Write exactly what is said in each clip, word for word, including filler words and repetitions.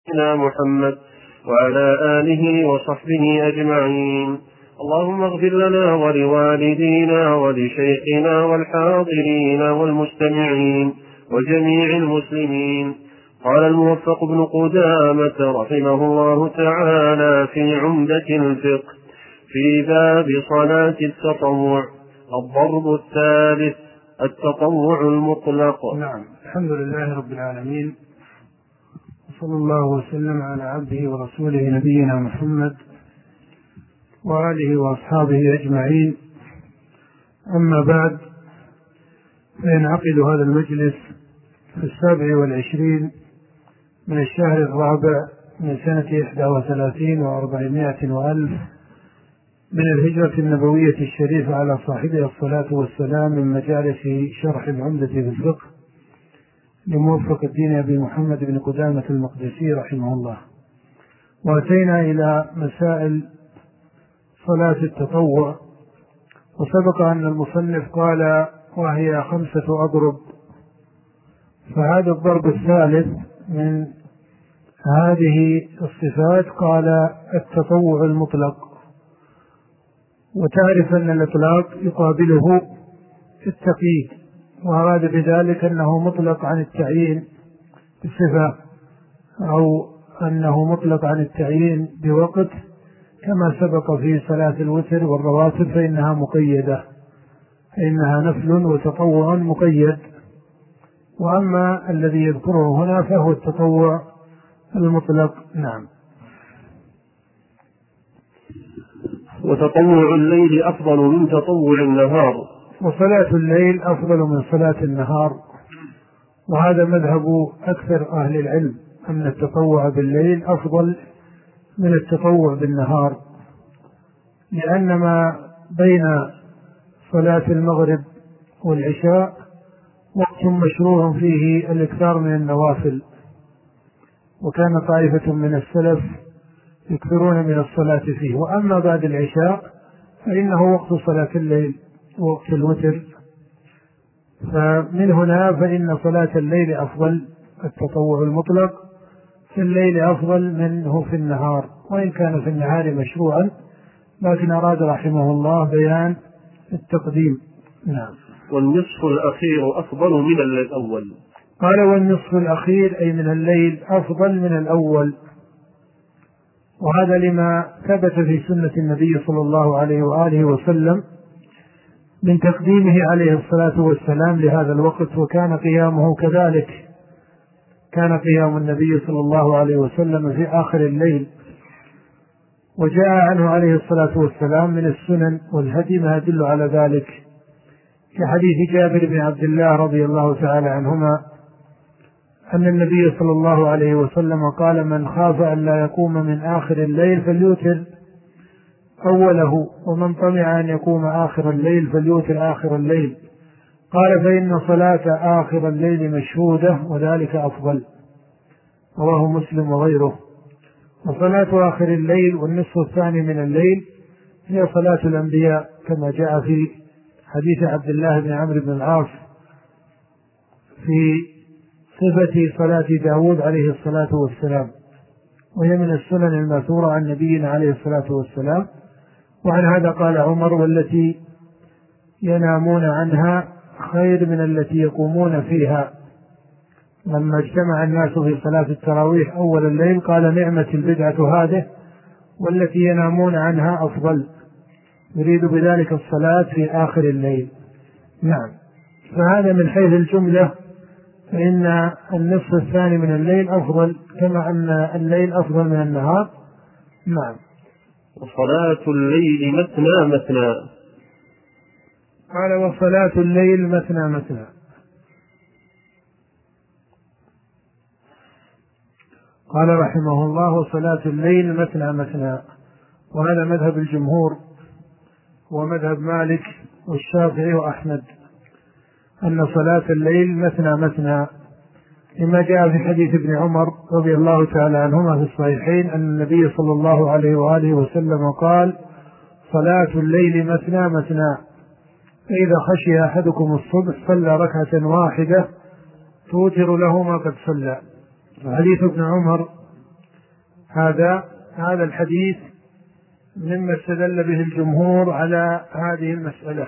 سيدنا محمد وعلى آله وصحبه أجمعين. اللهم اغفر لنا ولوالدينا ولشيخنا والحاضرين والمستمعين وجميع المسلمين. قال الموفق بن قدامة رحمه الله تعالى في عمدة الفقه في باب صلاة التطوع الضرب الثالث التطوع المطلق. نعم، الحمد لله رب العالمين، صلى الله وسلم على عبده ورسوله نبينا محمد وآله وأصحابه أجمعين. أما بعد، فينعقد هذا المجلس في السابع والعشرين من الشهر الرابع من سنة إحدى وثلاثين وأربعمائة وألف من الهجرة النبوية الشريفة على صاحبها الصلاة والسلام، من مجالس شرح العمدة في الفقه لموفق الدين أبي محمد بن قدامة المقدسي رحمه الله. وأتينا إلى مسائل صلاة التطوع، وسبق أن المصنف قال وهي خمسة أضرب، فهذا الضرب الثالث من هذه الصفات قال التطوع المطلق. وتعرف أن الإطلاق يقابله التقييد، وأراد بذلك أنه مطلق عن التعيين بصفة أو أنه مطلق عن التعيين بوقت، كما سبق في صلاة الوتر والرواتب فإنها مقيدة، فإنها نفل وتطوع مقيد. وأما الذي يذكره هنا فهو التطوع المطلق. نعم. وتطوع الليل أفضل من تطوع النهار. وصلاة الليل أفضل من صلاة النهار، وهذا مذهب أكثر أهل العلم، أن التطوع بالليل أفضل من التطوع بالنهار، لأن ما بين صلاة المغرب والعشاء وقت مشروع فيه الإكثار من النوافل، وكان طائفة من السلف يكثرون من الصلاة فيه. وأما بعد العشاء فإنه وقت صلاة الليل ووقت الوتر، فمن هنا فإن صلاة الليل أفضل، التطوع المطلق في الليل أفضل منه في النهار، وإن كان في النهار مشروعا، لكن أراد رحمه الله بيان التقديم. نعم. والنصف الأخير أفضل من الأول. قال والنصف الأخير أي من الليل أفضل من الأول، وهذا لما ثبت في سنة النبي صلى الله عليه وآله وسلم من تقديمه عليه الصلاة والسلام لهذا الوقت، وكان قيامه كذلك. كان قيام النبي صلى الله عليه وسلم في آخر الليل، وجاء عنه عليه الصلاة والسلام من السنن والهدي ما يدل على ذلك، في حديث جابر بن عبد الله رضي الله تعالى عنهما أن النبي صلى الله عليه وسلم قال من خاف أن لا يقوم من آخر الليل فليوتر أوله، ومن طمع أن يقوم آخر الليل فليوتر آخر الليل. قال فإن صلاة آخر الليل مشهودة وذلك أفضل، رواه مسلم وغيره. وصلاة آخر الليل والنصف الثاني من الليل هي صلاة الأنبياء، كما جاء في حديث عبد الله بن عمرو بن العاص في صفة صلاة داود عليه الصلاة والسلام، وهي من السنن الماثورة عن نبينا عليه الصلاة والسلام. وعن هذا قال عمر والتي ينامون عنها خير من التي يقومون فيها. لما اجتمع الناس في صلاة التراويح أول الليل قال نعمة البدعة هذه والتي ينامون عنها أفضل، يريد بذلك الصلاة في آخر الليل. نعم. فهذا من حيث الجملة، فإن النصف الثاني من الليل أفضل، كما أن الليل أفضل من النهار. نعم. وصلاة الليل مثنى مثنى. قال وصلاة الليل مثنى مثنى. قال رحمه الله وصلاة الليل مثنى مثنى، وهذا مذهب الجمهور ومذهب مالك والشافعي وأحمد، أن صلاة الليل مثنى مثنى، لما جاء في حديث ابن عمر رضي الله تعالى عنهما في الصحيحين أن النبي صلى الله عليه وآله وسلم قال صلاة الليل مثنى مثنى، فإذا خشي أحدكم الصبح صلى ركعة واحدة توتر له ما قد صلى. حديث ابن عمر هذا هذا الحديث مما استدل به الجمهور على هذه المسألة.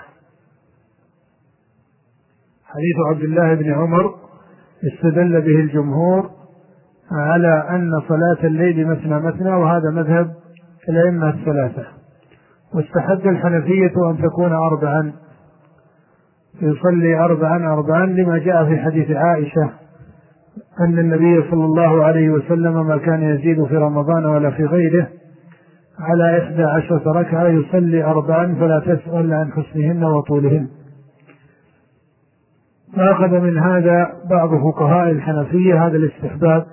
حديث عبد الله بن عمر استدل به الجمهور على أن صلاة الليل مثنى مثنى، وهذا مذهب الأئمة الثلاثة. واستحب الحنفية أن تكون أربعا، يصلي أربعا أربعا لما جاء في حديث عائشة أن النبي صلى الله عليه وسلم ما كان يزيد في رمضان ولا في غيره على إحدى عشرة ركعة يصلي أربعا فلا تسأل عن حسنهن وطولهن. فأخذ من هذا بعض فقهاء الحنفية هذا الاستحباب،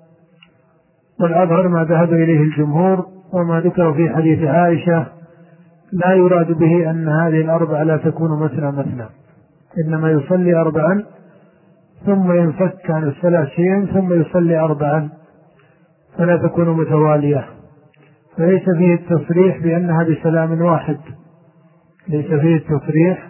والأظهر ما ذهب إليه الجمهور وما ذكر في حديث عائشة لا يراد به أن هذه الأربعة لا تكون مثنى مثنى، إنما يصلي أربعا ثم ينفك عن الصلاة شيئا ثم يصلي أربعا فلا تكون متوالية. فليس فيه التصريح بأنها بسلام واحد، ليس فيه التصريح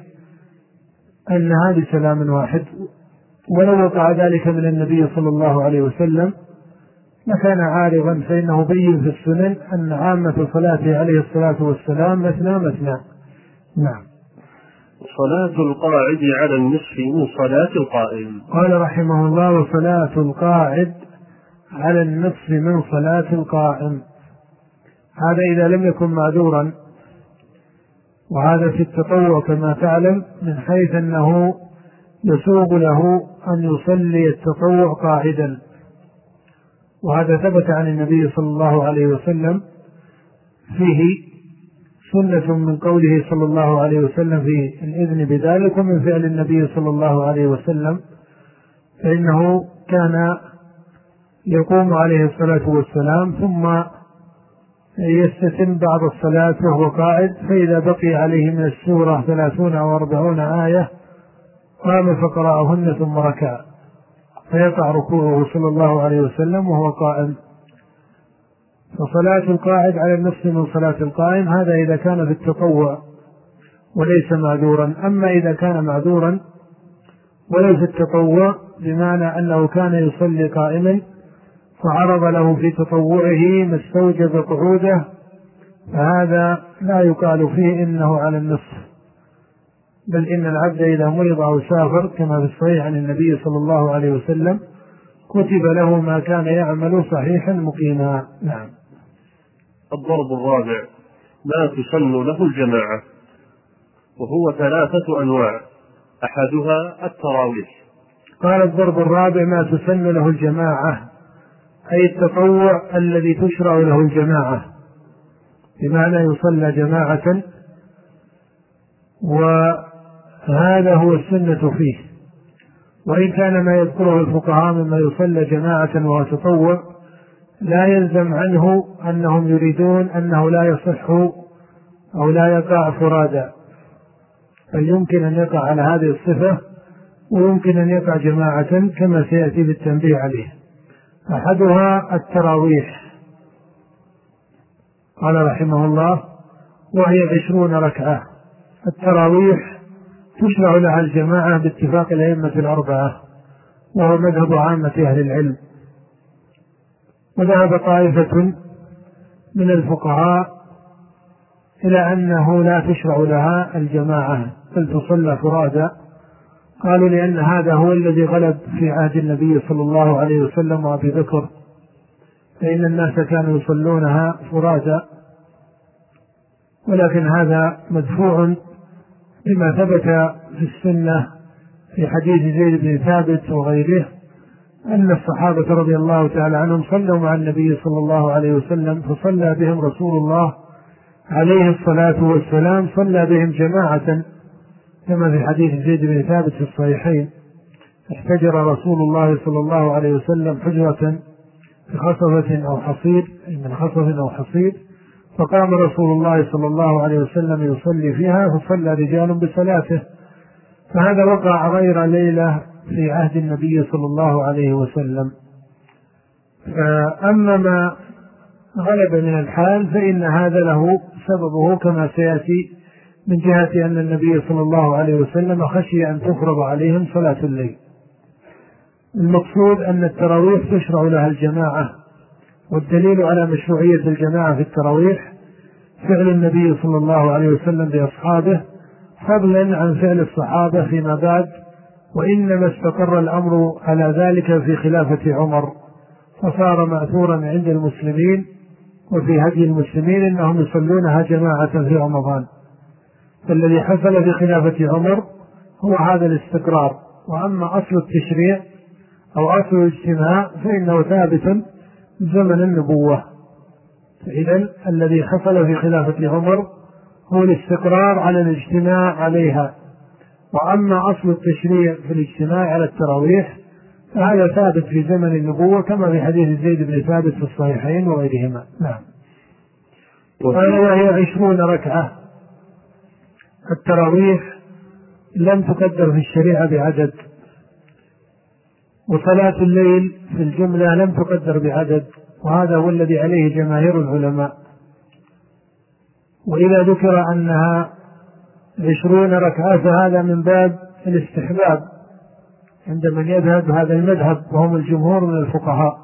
أنها بسلام واحد. ولو وقع ذلك من النبي صلى الله عليه وسلم لكان عارضا، فإنه بين في السنن أن عامة صلاته عليه الصلاة والسلام مثنى مثنى. نعم. صلاة القاعد على النصف من صلاة القائم. قال رحمه الله: وصلاة القاعد على النصف من صلاة القائم. هذا إذا لم يكن معذورا، وهذا في التطوع كما تعلم، من حيث أنه يسوغ له أن يصلي التطوع قاعدا، وهذا ثبت عن النبي صلى الله عليه وسلم، فيه سنة من قوله صلى الله عليه وسلم في الإذن بذلك، ومن فعل النبي صلى الله عليه وسلم، فإنه كان يقوم عليه الصلاة والسلام ثم يستتم بعض الصلاة وهو قاعد، فإذا بقي عليه من السورة ثلاثون أو أربعون آية قام فقرأهن ثم ركع، فيقع ركوعه صلى الله عليه وسلم وهو قائم. فصلاة القاعد على النصف من صلاة القائم، هذا إذا كان في التطوع وليس معذورا. أما إذا كان معذورا وليس في التطوع، بمعنى أنه كان يصلي قائما فعرض له في تطوعه ما استوجب قعوده، فهذا لا يقال فيه إنه على النصف، بل إن العبد إذا مرض أو سافر كما في الصحيح عن النبي صلى الله عليه وسلم كتب له ما كان يعمل صحيحا مقيما. نعم. الضرب الرابع: ما تسن له الجماعة، وهو ثلاثة أنواع، أحدها التراويح. قال: الضرب الرابع ما تسن له الجماعة، أي التطوع الذي تشرع له الجماعة، بمعنى يصلى جماعة، وهذا هو السنة فيه. وإن كان ما يذكره الفقهاء مما يصلى جماعة وهو تطوع لا يلزم عنه أنهم يريدون أنه لا يصح أو لا يقع فرادا، بل يمكن أن يقع على هذه الصفة ويمكن أن يقع جماعة كما سيأتي بالتنبيه عليه. أحدها التراويح، قال رحمه الله: وهي عشرون ركعة. التراويح تشرع لها الجماعة باتفاق الأئمة الأربعة، وهو مذهب عامة أهل العلم. وذهب طائفة من الفقهاء إلى أنه لا تشرع لها الجماعة بل تصلى فرادا، قالوا لأن هذا هو الذي غلب في عهد النبي صلى الله عليه وسلم وأبي بكر، فإن الناس كانوا يصلونها فرادا. ولكن هذا مدفوع بما ثبت في السنة في حديث زيد بن ثابت وغيره أن الصحابة رضي الله تعالى عنهم صلوا مع النبي صلى الله عليه وسلم، فصلى بهم رسول الله عليه الصلاة والسلام، صلى بهم جماعة كما في حديث زيد بن ثابت في الصحيحين: احتجر رسول الله صلى الله عليه وسلم حجرة بخصبة أو حصير، من خصب أو حصير، فقام رسول الله صلى الله عليه وسلم يصلي فيها، فصلى رجال بصلاته. فهذا وقع غير ليلة في عهد النبي صلى الله عليه وسلم. أما ما غلب من الحال فإن هذا له سببه كما سيأتي، من جهة أن النبي صلى الله عليه وسلم خشي أن تفرض عليهم صلاة الليل. المقصود أن التراويح تشرع لها الجماعة والدليل على مشروعية الجماعة في التراويح فعل النبي صلى الله عليه وسلم بأصحابه، فضلا عن فعل الصحابة فيما بعد، وإنما استقر الأمر على ذلك في خلافة عمر، فصار مأثورا عند المسلمين وفي هدي المسلمين أنهم يصلونها جماعة في رمضان. فالذي حصل في خلافة عمر هو هذا الاستقرار. وأما أصل التشريع أو أصل الاجتماع فإنه ثابت زمن النبوة. فإذا الذي حصل في خلافة عمر هو الاستقرار على الاجتماع عليها. وأما أصل التشريع في الاجتماع على التراويح فهذا ثابت في زمن النبوة، كما في حديث زيد بن ثابت في الصحيحين وغيرهما. نعم. قال وهي عشرون ركعة. التراويح لم تقدر في الشريعة بعدد، وصلاة الليل في الجملة لم تقدر بعدد، وهذا هو الذي عليه جماهير العلماء. وإذا ذكر أنها عشرون ركعة فهذا من باب الاستحباب عند من يذهب هذا المذهب وهم الجمهور من الفقهاء.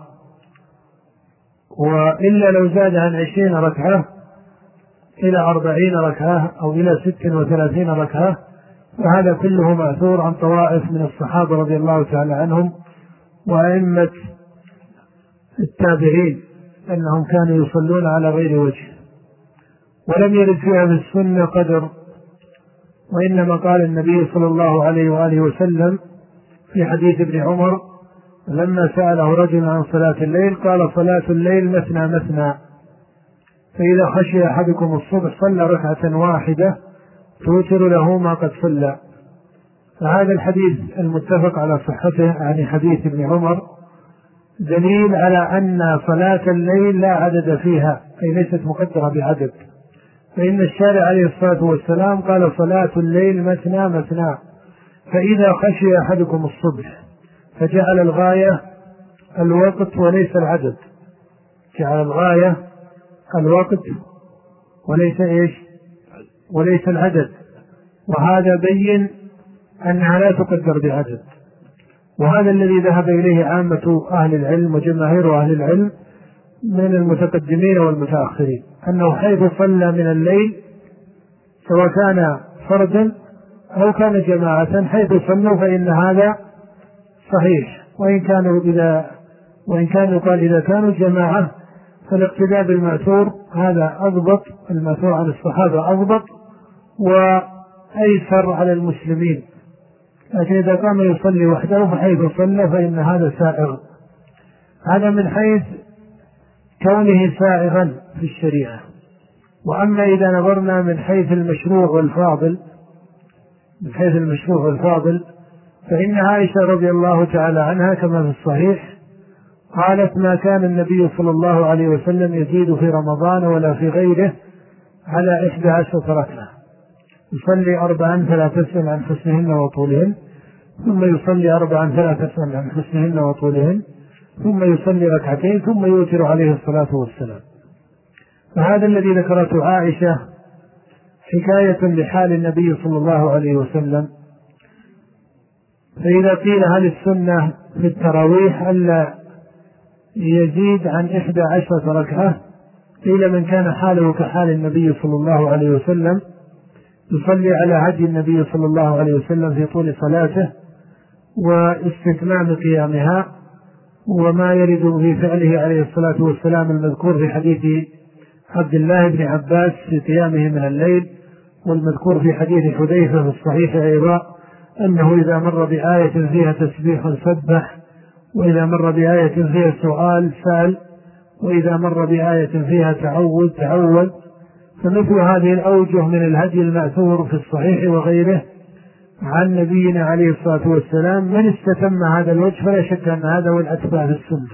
وإلا لو زاد عن عشرين ركعة إلى أربعين ركعة أو إلى ست وثلاثين ركعة فهذا كله مأثور عن طوائف من الصحابة رضي الله تعالى عنهم وأئمة التابعين أنهم كانوا يصلون على غير وجه، ولم يرد فيها في السنة قدر. وإنما قال النبي صلى الله عليه وآله وسلم في حديث ابن عمر لما سأله رجل عن صلاة الليل قال صلاة الليل مثنى مثنى، فإذا خشي أحدكم الصبح صلى ركعة واحدة توتر له ما قد صلى. فهذا الحديث المتفق على صحته عن حديث ابن عمر دليل على أن صلاة الليل لا عدد فيها، أي ليست مقدرة بعدد. فإن الشارع عليه الصلاة والسلام قال صلاة الليل مثنى مثنى، فإذا خشي أحدكم الصبح فجعل الغاية الوقت وليس العدد، جعل الغاية الوقت وليس إيش وليس العدد، وهذا بين أنها لا تقدر بعدد. وهذا الذي ذهب إليه عامة أهل العلم وجماهير أهل العلم من المتقدمين والمتأخرين، أنه حيث صلى من الليل سواء كان فردا أو كان جماعة حيث صلوا فإن هذا صحيح. وإن كانوا إذا وإن كان يقال إذا كانوا جماعة فالاقتداء بالمأثور هذا أضبط، المأثور عن الصحابة أضبط وأيسر على المسلمين. لكن إذا قام يصلي وحده فحيث صلى فإن هذا سائغ. هذا من حيث كونه سائغا في الشريعة. وأما إذا نظرنا من حيث المشروع والفاضل من حيث المشروع والفاضل فإن عائشة رضي الله تعالى عنها كما في الصحيح قالت ما كان النبي صلى الله عليه وسلم يزيد في رمضان ولا في غيره على إحدى عشرة ركعة، يصلي أربعا فلا تسأل عن حسنهن وطولهن، ثم يصلي أربعا فلا تسأل عن حسنهن وطولهن، ثم يصلي ركعتين، ثم يوتر عليه الصلاة والسلام. فهذا الذي ذكرته عائشة حكاية لحال النبي صلى الله عليه وسلم. فإذا قيل هل السنة في التراويح ألا يزيد عن إحدى عشرة ركعة، قيل من كان حاله كحال النبي صلى الله عليه وسلم يصلي على هدي النبي صلى الله عليه وسلم في طول صلاته واستتمام قيامها، وما يرد في فعله عليه الصلاة والسلام المذكور في حديث عبد الله بن عباس في قيامه من الليل، والمذكور في حديث حذيفة في الصحيح أيضا أنه إذا مر بآية فيها تسبيح سبح، وإذا مر بآية فيها سؤال سأل، وإذا مر بآية فيها تعوذ تعوذ. فمثل هذه الأوجه من الهدي المأثور في الصحيح وغيره عن نبينا عليه الصلاة والسلام من استتم هذا الوجه فلا شك أن هذا هو الأتباع في السنة.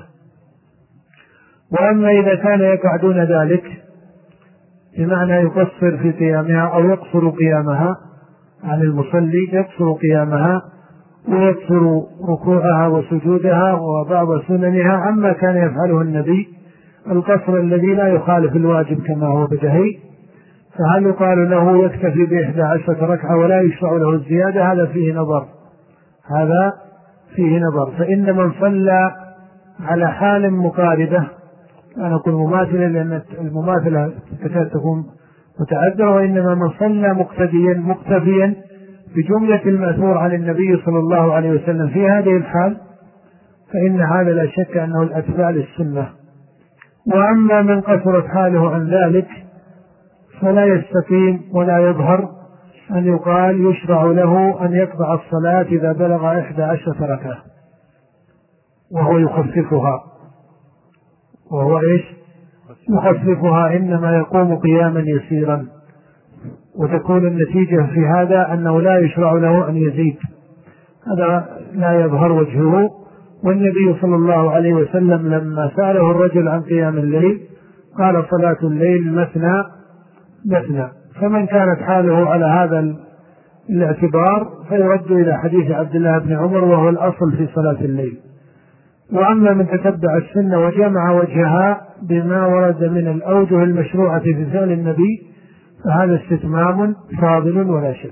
وأما إذا كان يقع دون ذلك بمعنى يقصر في قيامها أو يقصر قيامها عن المصلي، يقصر قيامها ويقصر ركوعها وسجودها وبعض سننها عما كان يفعله النبي، القصر الذي لا يخالف الواجب كما هو بدهي، فهل يقال له يكتفي بإحدى عشرة ركعة ولا يشرع له الزيادة؟ هذا فيه نظر هذا فيه نظر فإن من صلى على حال مقاربة أنا أقول مماثلة لأن المماثلة تكاد تكون متعذرة، وإنما من صلى مقتديا مقتفيا بجملة المأثور عن النبي صلى الله عليه وسلم في هذه الحال فإن هذا لا شك أنه الأتباع للسنة. وأما من قصرت حاله عن ذلك فلا يستقيم ولا يظهر أن يقال يشرع له أن يقطع الصلاة إذا بلغ إحدى عشرة ركعة وهو يخففها، وهو إيش يخففها، إنما يقوم قياما يسيرا، وتكون النتيجة في هذا أنه لا يشرع له أن يزيد، هذا لا يظهر وجهه. والنبي صلى الله عليه وسلم لما سأله الرجل عن قيام الليل قال صلاة الليل مثنى مثنى، فمن كانت حاله على هذا الاعتبار فيرد إلى حديث عبد الله بن عمر وهو الأصل في صلاة الليل. وأما من تتبع السنة وجمع وجهها بما ورد من الأوجه المشروعة في فعل النبي فهذا استتمام فاضل ولا شك.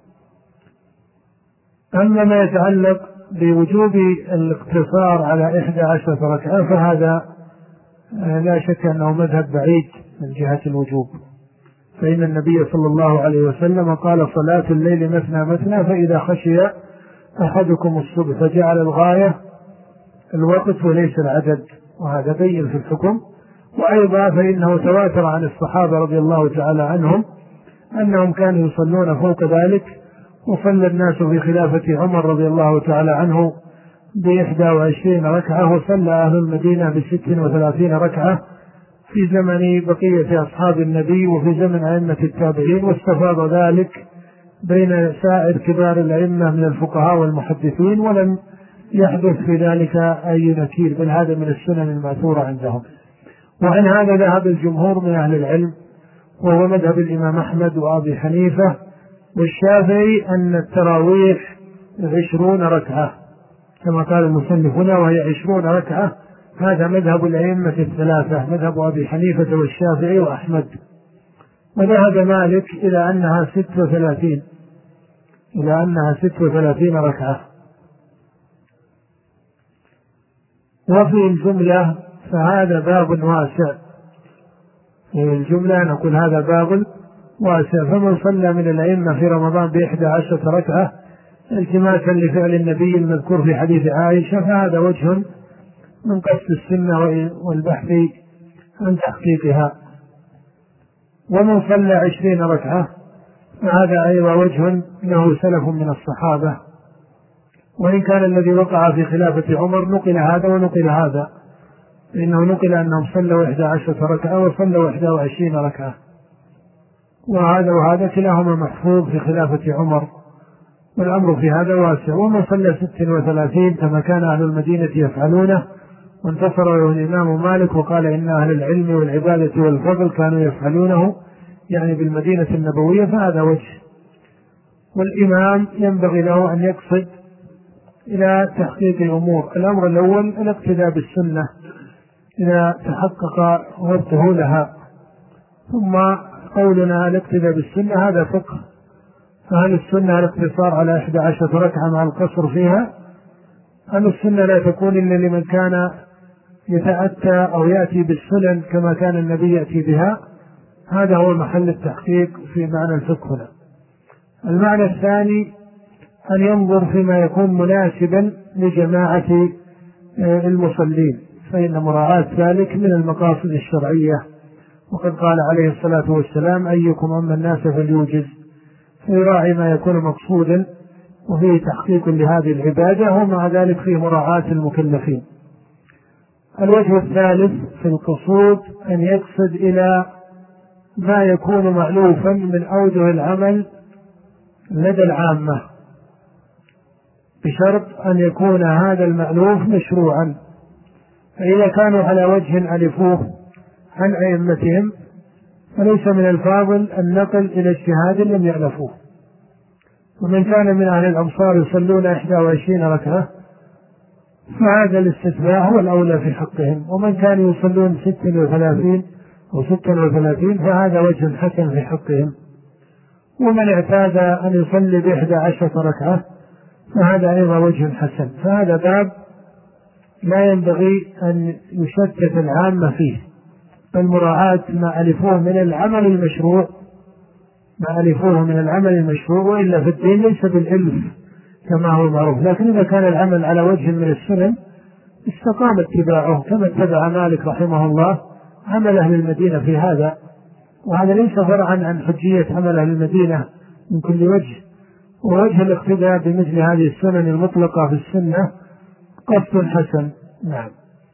أما ما يتعلق بوجوب الاقتصار على إحدى عشرة ركعة فهذا لا شك أنه مذهب بعيد من جهة الوجوب، فإن النبي صلى الله عليه وسلم قال صلاة الليل مثنى مثنى، فإذا خشي أحدكم الصبح فجعل الغاية الوقت وليس العدد، وهذا بين في الحكم. وأيضا فإنه تواتر عن الصحابة رضي الله تعالى عنهم أنهم كانوا يصلون فوق ذلك، وصلى الناس في خلافة عمر رضي الله تعالى عنه بإحدى وعشرين ركعة، وصلى أهل المدينة بست وثلاثين ركعة في زمن بقية أصحاب النبي وفي زمن أئمة التابعين، واستفاض ذلك بين سائر كبار الأئمة من الفقهاء والمحدثين، ولم يحدث في ذلك أي نكير، بل هذا من السنن المأثورة عندهم. وعن هذا ذهب الجمهور من أهل العلم، وهو مذهب الإمام أحمد وأبي حنيفة والشافعي، أن التراويح عشرون ركعة كما قال المصنف هنا، وهي عشرون ركعة. هذا مذهب الأئمة الثلاثة، مذهب أبي حنيفة والشافعي وأحمد. وذهب مالك إلى أنها ست وثلاثين إلى أنها ست وثلاثين ركعة. وفي الجملة فهذا باب واسع، في الجملة نقول هذا باب واسع. فمن صلى من الأئمة في رمضان بإحدى عشرة ركعة التماسا لفعل النبي المذكور في حديث عائشة فهذا وجه من قصد السنة والبحث عن تحقيقها. ومن صلى عشرين ركعة فهذا أيضا وجه له سلف من الصحابة، وإن كان الذي وقع في خلافة عمر نقل هذا ونقل هذا، إنه نقل أنهم صلوا إحدى عشرة ركعة وصلوا إحدى وعشرين ركعة، وهذا وهذا كلاهما محفوظ في خلافة عمر، والأمر في هذا واسع. ومن صلى ست وثلاثين كما كان أهل المدينة يفعلونه، وانتصر له الإمام مالك وقال إن أهل العلم والعبادة والفضل كانوا يفعلونه يعني بالمدينة النبوية، فهذا وجه. والإمام ينبغي له أن يقصد إلى تحقيق الأمور. الأمر الأول الاقتداء بالسنة إذا تحقق وقته لها، ثم قولنا الاقتداء بالسنة هذا فقه. فهل السنة الاقتصار على إحدى عشرة ركعة مع القصر فيها؟ هل السنة لا تكون إلا لمن كان يتأتى أو يأتي بالسنن كما كان النبي يأتي بها؟ هذا هو محل التحقيق في معنى الفقه هنا. المعنى الثاني أن ينظر فيما يكون مناسبا لجماعة المصلين، فإن مراعاة ذلك من المقاصد الشرعية. وقد قال عليه الصلاة والسلام أيكم أما الناس فليوجز، فيراعي ما يكون مقصودا وفيه تحقيق لهذه العبادة، ومع ذلك فيه مراعاة المكلفين. الوجه الثالث في القصود أن يقصد إلى ما يكون مألوفا من أوجه العمل لدى العامة، بشرط أن يكون هذا المألوف مشروعا. فإذا كانوا على وجه ألفوه عن أئمتهم فليس من الفاضل النقل إلى اجتهاد لم يألفوه. ومن كان من أهل الأمصار يصلون إحدى وعشرين ركعة فهذا الاستتباع هو الأولى في حقهم، ومن كانوا يصلون ست وثلاثين أو ست وثلاثين فهذا وجه حسن في حقهم. ومن اعتاد أن يصلي بإحدى عشرة ركعة فهذا أيضا وجه حسن. فهذا باب لا ينبغي أن يشتت العامة فيه، فالمراعاة ما ألفوه من العمل المشروع ما ألفوه من العمل المشروع، وإلا في الدين ليس بالألف كما هو معروف. لكن إذا كان العمل على وجه من السنن استقام اتباعه، كما اتبع مالك رحمه الله عمل أهل المدينة في هذا، وهذا ليس فرعا عن حجية عمل أهل المدينة من كل وجه. ووجه الاقتداء بمثل هذه السنن المطلقة في السنة قصد حسن. نعم.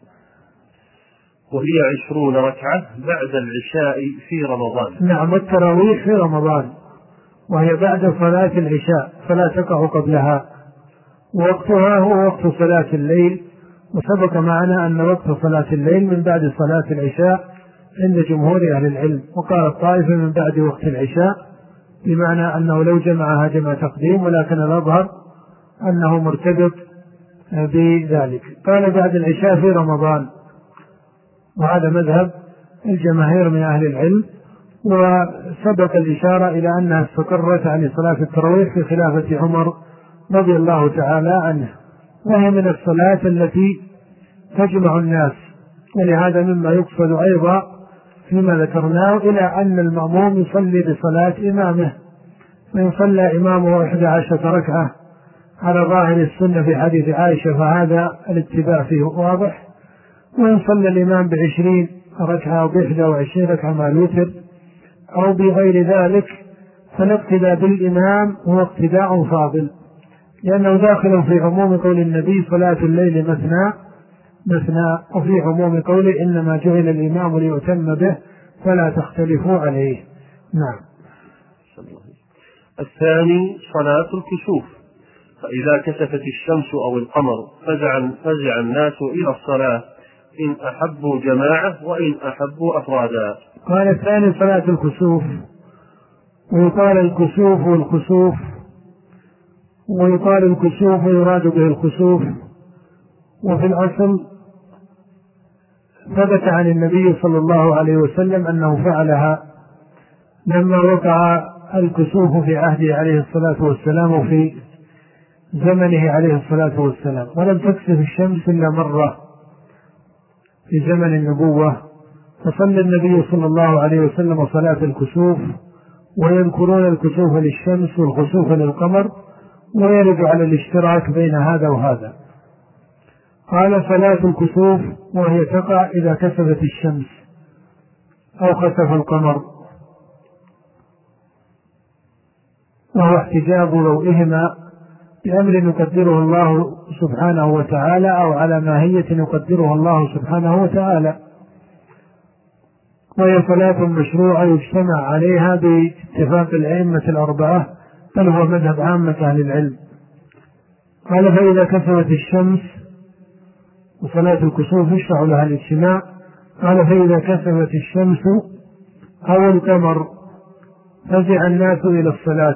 وهي عشرون ركعة بعد العشاء في رمضان. نعم، والتراويح في رمضان، وهي بعد صلاة العشاء فلا تقع قبلها، ووقتها هو وقت صلاة الليل. وسبق معنا أن وقت صلاة الليل من بعد صلاة العشاء عند جمهور أهل العلم، وقال الطائفة من بعد وقت العشاء، بمعنى أنه لو جمعها جمع تقديم، ولكن الأظهر أنه مرتبط بذلك. قال بعد العشاء في رمضان، وهذا مذهب الجماهير من أهل العلم. وسبق الإشارة إلى أنها استقرت عن صلاة التراويح في خلافة عمر رضي الله تعالى عنه، وهي من الصلاة التي تجمع الناس، ولهذا مما يقصد أيضا فيما ذكرناه إلى أن المأموم يصلي بصلاة إمامه، فإن صلى إمامه إحدى عشرة ركعة على ظاهر السنة في حديث عائشة فهذا الاتباع فيه واضح، وإن صلى الإمام بعشرين ركعة أو بإحدى وعشرين ركعة مع الوتر أو بغير ذلك فالاقتداء بالإمام هو اقتداء فاضل، لأنه داخل في عموم قول النبي صلاة الليل مثنى مثنى، وفي عموم قوله إنما جعل الإمام ليؤتم به فلا تختلفوا عليه. نعم. الثاني صلاة الكسوف، فإذا كسفت الشمس أو القمر فزع, فزع الناس إلى الصلاة إن أحبوا جماعة وإن أحبوا أفرادا. قال الثاني صلاة الكسوف، ويقال الكسوف والخسوف، ويقال الكسوف ويراد به الخسوف. وفي الأصل ثبت عن النبي صلى الله عليه وسلم أنه فعلها لما وقع الكسوف في عهده عليه الصلاة والسلام وفي زمنه عليه الصلاة والسلام، ولم تكسف الشمس إلا مرة في زمن النبوة، فصلى النبي صلى الله عليه وسلم صلاة الكسوف، ويذكرون الكسوف للشمس والخسوف للقمر، ويرد على الاشتراك بين هذا وهذا. قال صلاة الكسوف وهي تقع إذا كسفت الشمس أو خسف القمر، وهو احتجاب ضوئهما بأمر يقدره الله سبحانه وتعالى أو على ماهية يقدرها الله سبحانه وتعالى، وهي صلاة مشروعة يجتمع عليها باتفاق الأئمة الأربعة، بل هو مذهب عامة أهل العلم. قال فإذا كسفت الشمس، وصلاة الكسوف يشرع لها الاجتماع، قال فإذا كسفت الشمس أو القمر فزع الناس إلى الصلاة،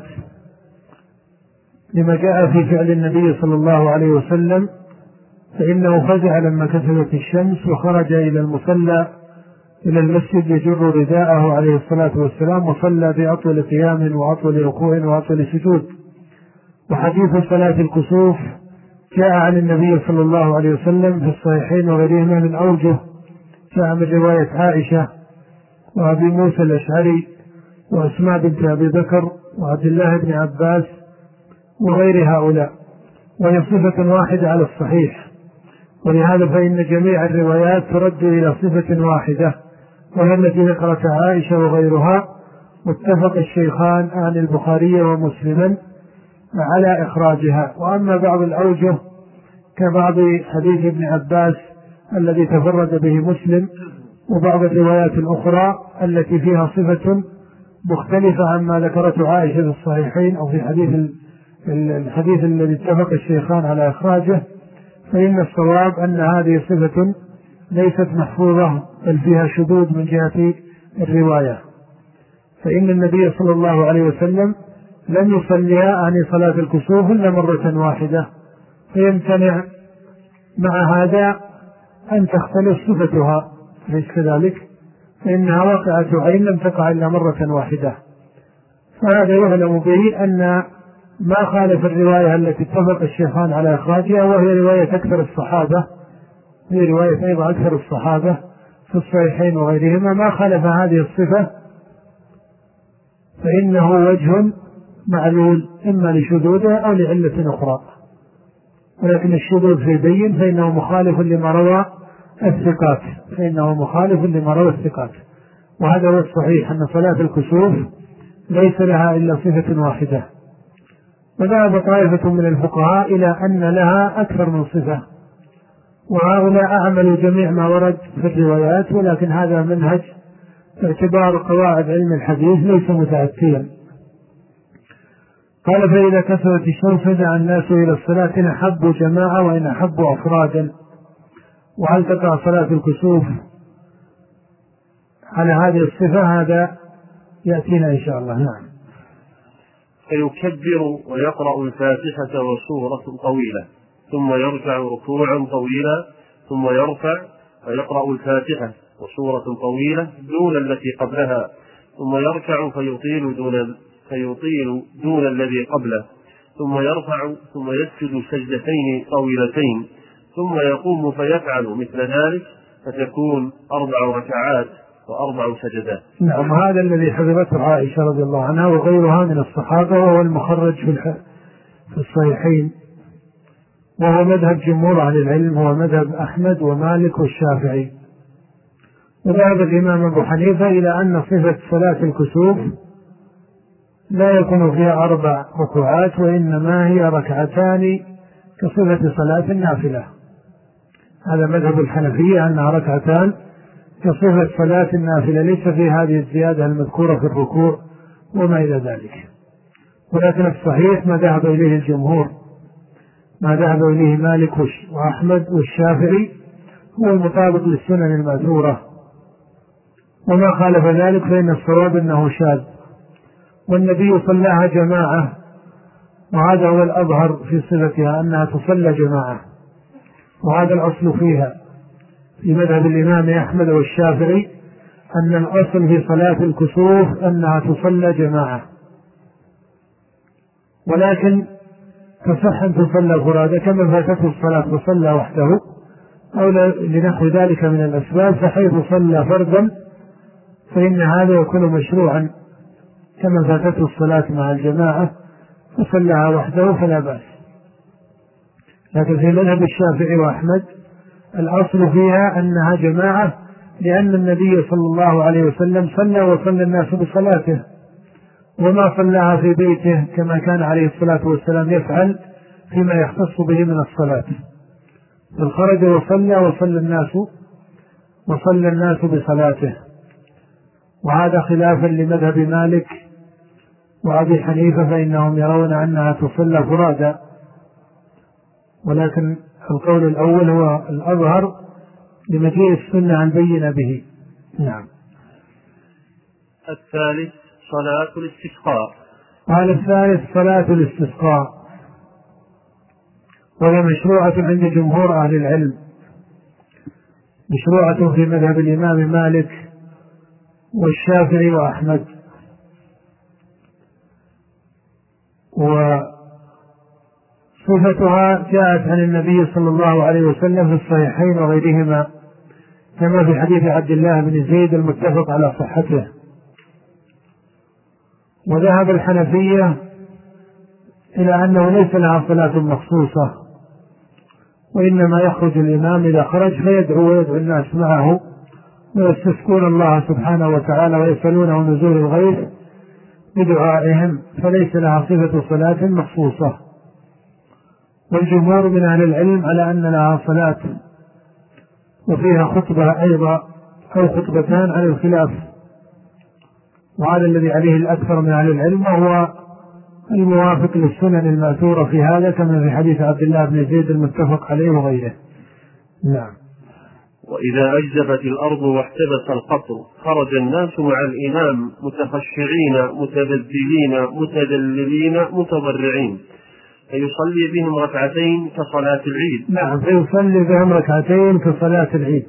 لما جاء في فعل النبي صلى الله عليه وسلم، فإنه فزع لما كسفت الشمس وخرج إلى المصلى إلى المسجد يجر رداءه عليه الصلاة والسلام، وصلى بأطول قيام وأطول ركوع وأطول سجود. وحديث صلاة الكسوف جاء عن النبي صلى الله عليه وسلم في الصحيحين وغيرهما من أوجه، جاء من رواية عائشة وأبي موسى الأشعري وأسماء بنت أبي بكر وعبد الله بن عباس وغير هؤلاء، وهي صفة واحدة على الصحيح، ولهذا فإن جميع الروايات ترد إلى صفة واحدة، وهي التي ذكرتها عائشة وغيرها. واتفق الشيخان عن البخاري ومسلما على إخراجها. وأما بعض الأوجه كبعض حديث ابن عباس الذي تفرد به مسلم، وبعض الروايات الأخرى التي فيها صفة مختلفة عما ذكرته عائشة في الصحيحين أو في حديث الحديث الذي اتفق الشيخان على إخراجه، فإن الصواب أن هذه صفة ليست محفوظة بل فيها شذوذ من جهة الرواية، فإن النبي صلى الله عليه وسلم لم يصليها عن صلاة الكسوف إلا مرة واحدة، فيمتنع مع هذا أن تختلف صفتها، ليس كذلك، فإنها واقعة عين لم تقع إلا مرة واحدة. فهذا يعلم به أن ما خالف الرواية التي اتفق الشيخان على إخراجها، وهي رواية أكثر الصحابة، هي رواية أيضا أكثر الصحابة، في الصحيحين وغيرهما ما خالف هذه الصفة فإنه وجه معلول إما لشذوذه أو لعلة أخرى، ولكن الشذوذ في بين فإنه مخالف لما روى الثقات فإنه مخالف لما روى الثقات وهذا هو الصحيح أن صلاة الكسوف ليس لها إلا صفة واحدة. وذهب طائفة من الفقهاء إلى أن لها أكثر من صفة، وهؤلاء أعملوا جميع ما ورد في الروايات، ولكن هذا منهج باعتبار قواعد علم الحديث ليس متأتيا. قال فإذا كثرت الشمس فدعا الناس إلى الصلاة إن أحبوا جماعة وإن أحبوا أفرادا. وهل تقع صلاة الكسوف على هذه الصفة؟ هذا يأتينا إن شاء الله. نعم. فيكبر ويقرأ الفاتحة وسورة طويلة ثم يركع ركوعا طويلا ثم يرفع فيقرأ الفاتحة وسورة طويلة دون التي قبلها ثم يركع فيطيل دون فيطيل دون الذي قبله ثم يرفع ثم يسجد سجدتين طويلتين ثم يقوم فيفعل مثل ذلك فتكون أربع ركعات وأربع سجدات. نعم. هذا الذي حفظته عائشة رضي الله عنها وغيرها من الصحابة، وهو المخرج في الصحيحين، وهو مذهب جمهور أهل العلم، هو مذهب أحمد ومالك والشافعي. وذهب الإمام أبو حنيفة إلى أن صفة صلاة الكسوف لا يكون فيها أربع ركوعات وإنما هي ركعتان كصفة صلاة النافلة. هذا مذهب الحنفية أنها ركعتان كصفة صلاة النافلة، ليس في هذه الزيادة المذكورة في الركوع وما إلى ذلك. ولكن الصحيح ما ذهب إليه الجمهور، ما ذهب إليه مالك وأحمد والشافعي، هو المطابق للسنن المأثورة، وما خالف ذلك فإن الصواب أنه شاذ. والنبي صلاها جماعة، وهذا هو الأظهر في صفتها أنها تصلى جماعة، وهذا الأصل فيها في مذهب الإمام أحمد والشافعي أن الأصل في صلاة الكسوف أنها تصلى جماعة، ولكن تصح أن تصلى فرادى كما فاتته الصلاة وصلى وحده أو لنحو ذلك من الأسباب، فحيث صلى فردا فإن هذا يكون مشروعا كما فاتته الصلاة مع الجماعة فصلىها وحده فلا بأس. لكن في مذهب الشافعي وأحمد الأصل فيها أنها جماعة، لأن النبي صلى الله عليه وسلم صلى وصلى الناس بصلاته، وما صلاها في بيته كما كان عليه الصلاة والسلام يفعل فيما يختص به من الصلاة، بل خرج وصلى وصلى الناس وصلى الناس بصلاته. وهذا خلافا لمذهب مالك وأبي حنيفة فإنهم يرون أنها تصلى فرادى، ولكن القول الأول هو الأظهر لمجيء السنة عن بين به. نعم. الثالث صلاة الاستسقاء. قال الثالث صلاة الاستسقاء، وهي مشروعة عند جمهور أهل العلم، مشروعة في مذهب الإمام مالك والشافعي وأحمد. وصفتها جاءت عن النبي صلى الله عليه وسلم في الصحيحين وغيرهما، كما في حديث عبد الله بن زيد المتفق على صحته. وذهب الحنفية إلى أنه ليس لها صلاة مخصوصة، وإنما يخرج الإمام إذا خرج فيدعو ويدعو الناس معه ويستسقون الله سبحانه وتعالى ويسألونه نزول الغيث بدعائهم، فليس لها صفة صلاة مخصوصة. والجمهور من أهل العلم على أن لها صلاة وفيها خطبة أيضا أو خطبتان على الخلاف، وهذا الذي عليه الأكثر من أهل العلم، وهو الموافق للسنن المأثورة في هذا كما في حديث عبد الله بن زيد المتفق عليه وغيره. نعم. وإذا أجدبت الأرض واحتبس القطر خرج الناس مع الإمام متخشعين متبذلين متذللين متضرعين فيصلي بهم ركعتين كصلاة العيد. نعم، فيصلي بهم ركعتين كصلاة العيد،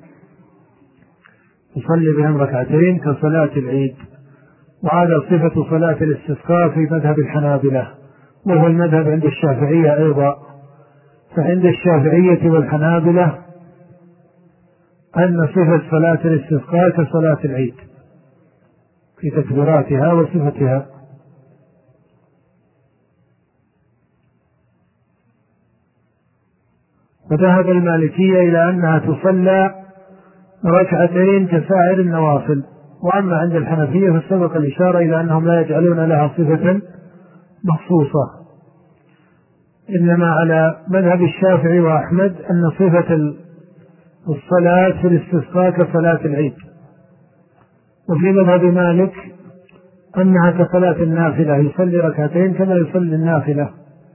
يصلي بهم ركعتين كصلاة العيد. وهذا صفة صلاة الاستسقاء في مذهب الحنابلة، وهو المذهب عند الشافعية أيضا. فعند الشافعية والحنابلة أن صفة صلاة الاستسقاء كصلاة العيد في تكبيراتها وصفتها. وذهب المالكية إلى أنها تصلى ركعتين كسائر النوافل. وأما عند الحنفية فسبق الإشارة إلى أنهم لا يجعلون لها صفة مخصوصة، إنما على مذهب الشافعي وأحمد أن صفة الصلاة في الاستسقاء كصلاة العيد. وفي مذهب مالك أنها كصلاة النافلة، يصلي ركعتين كما يصلي النافلة.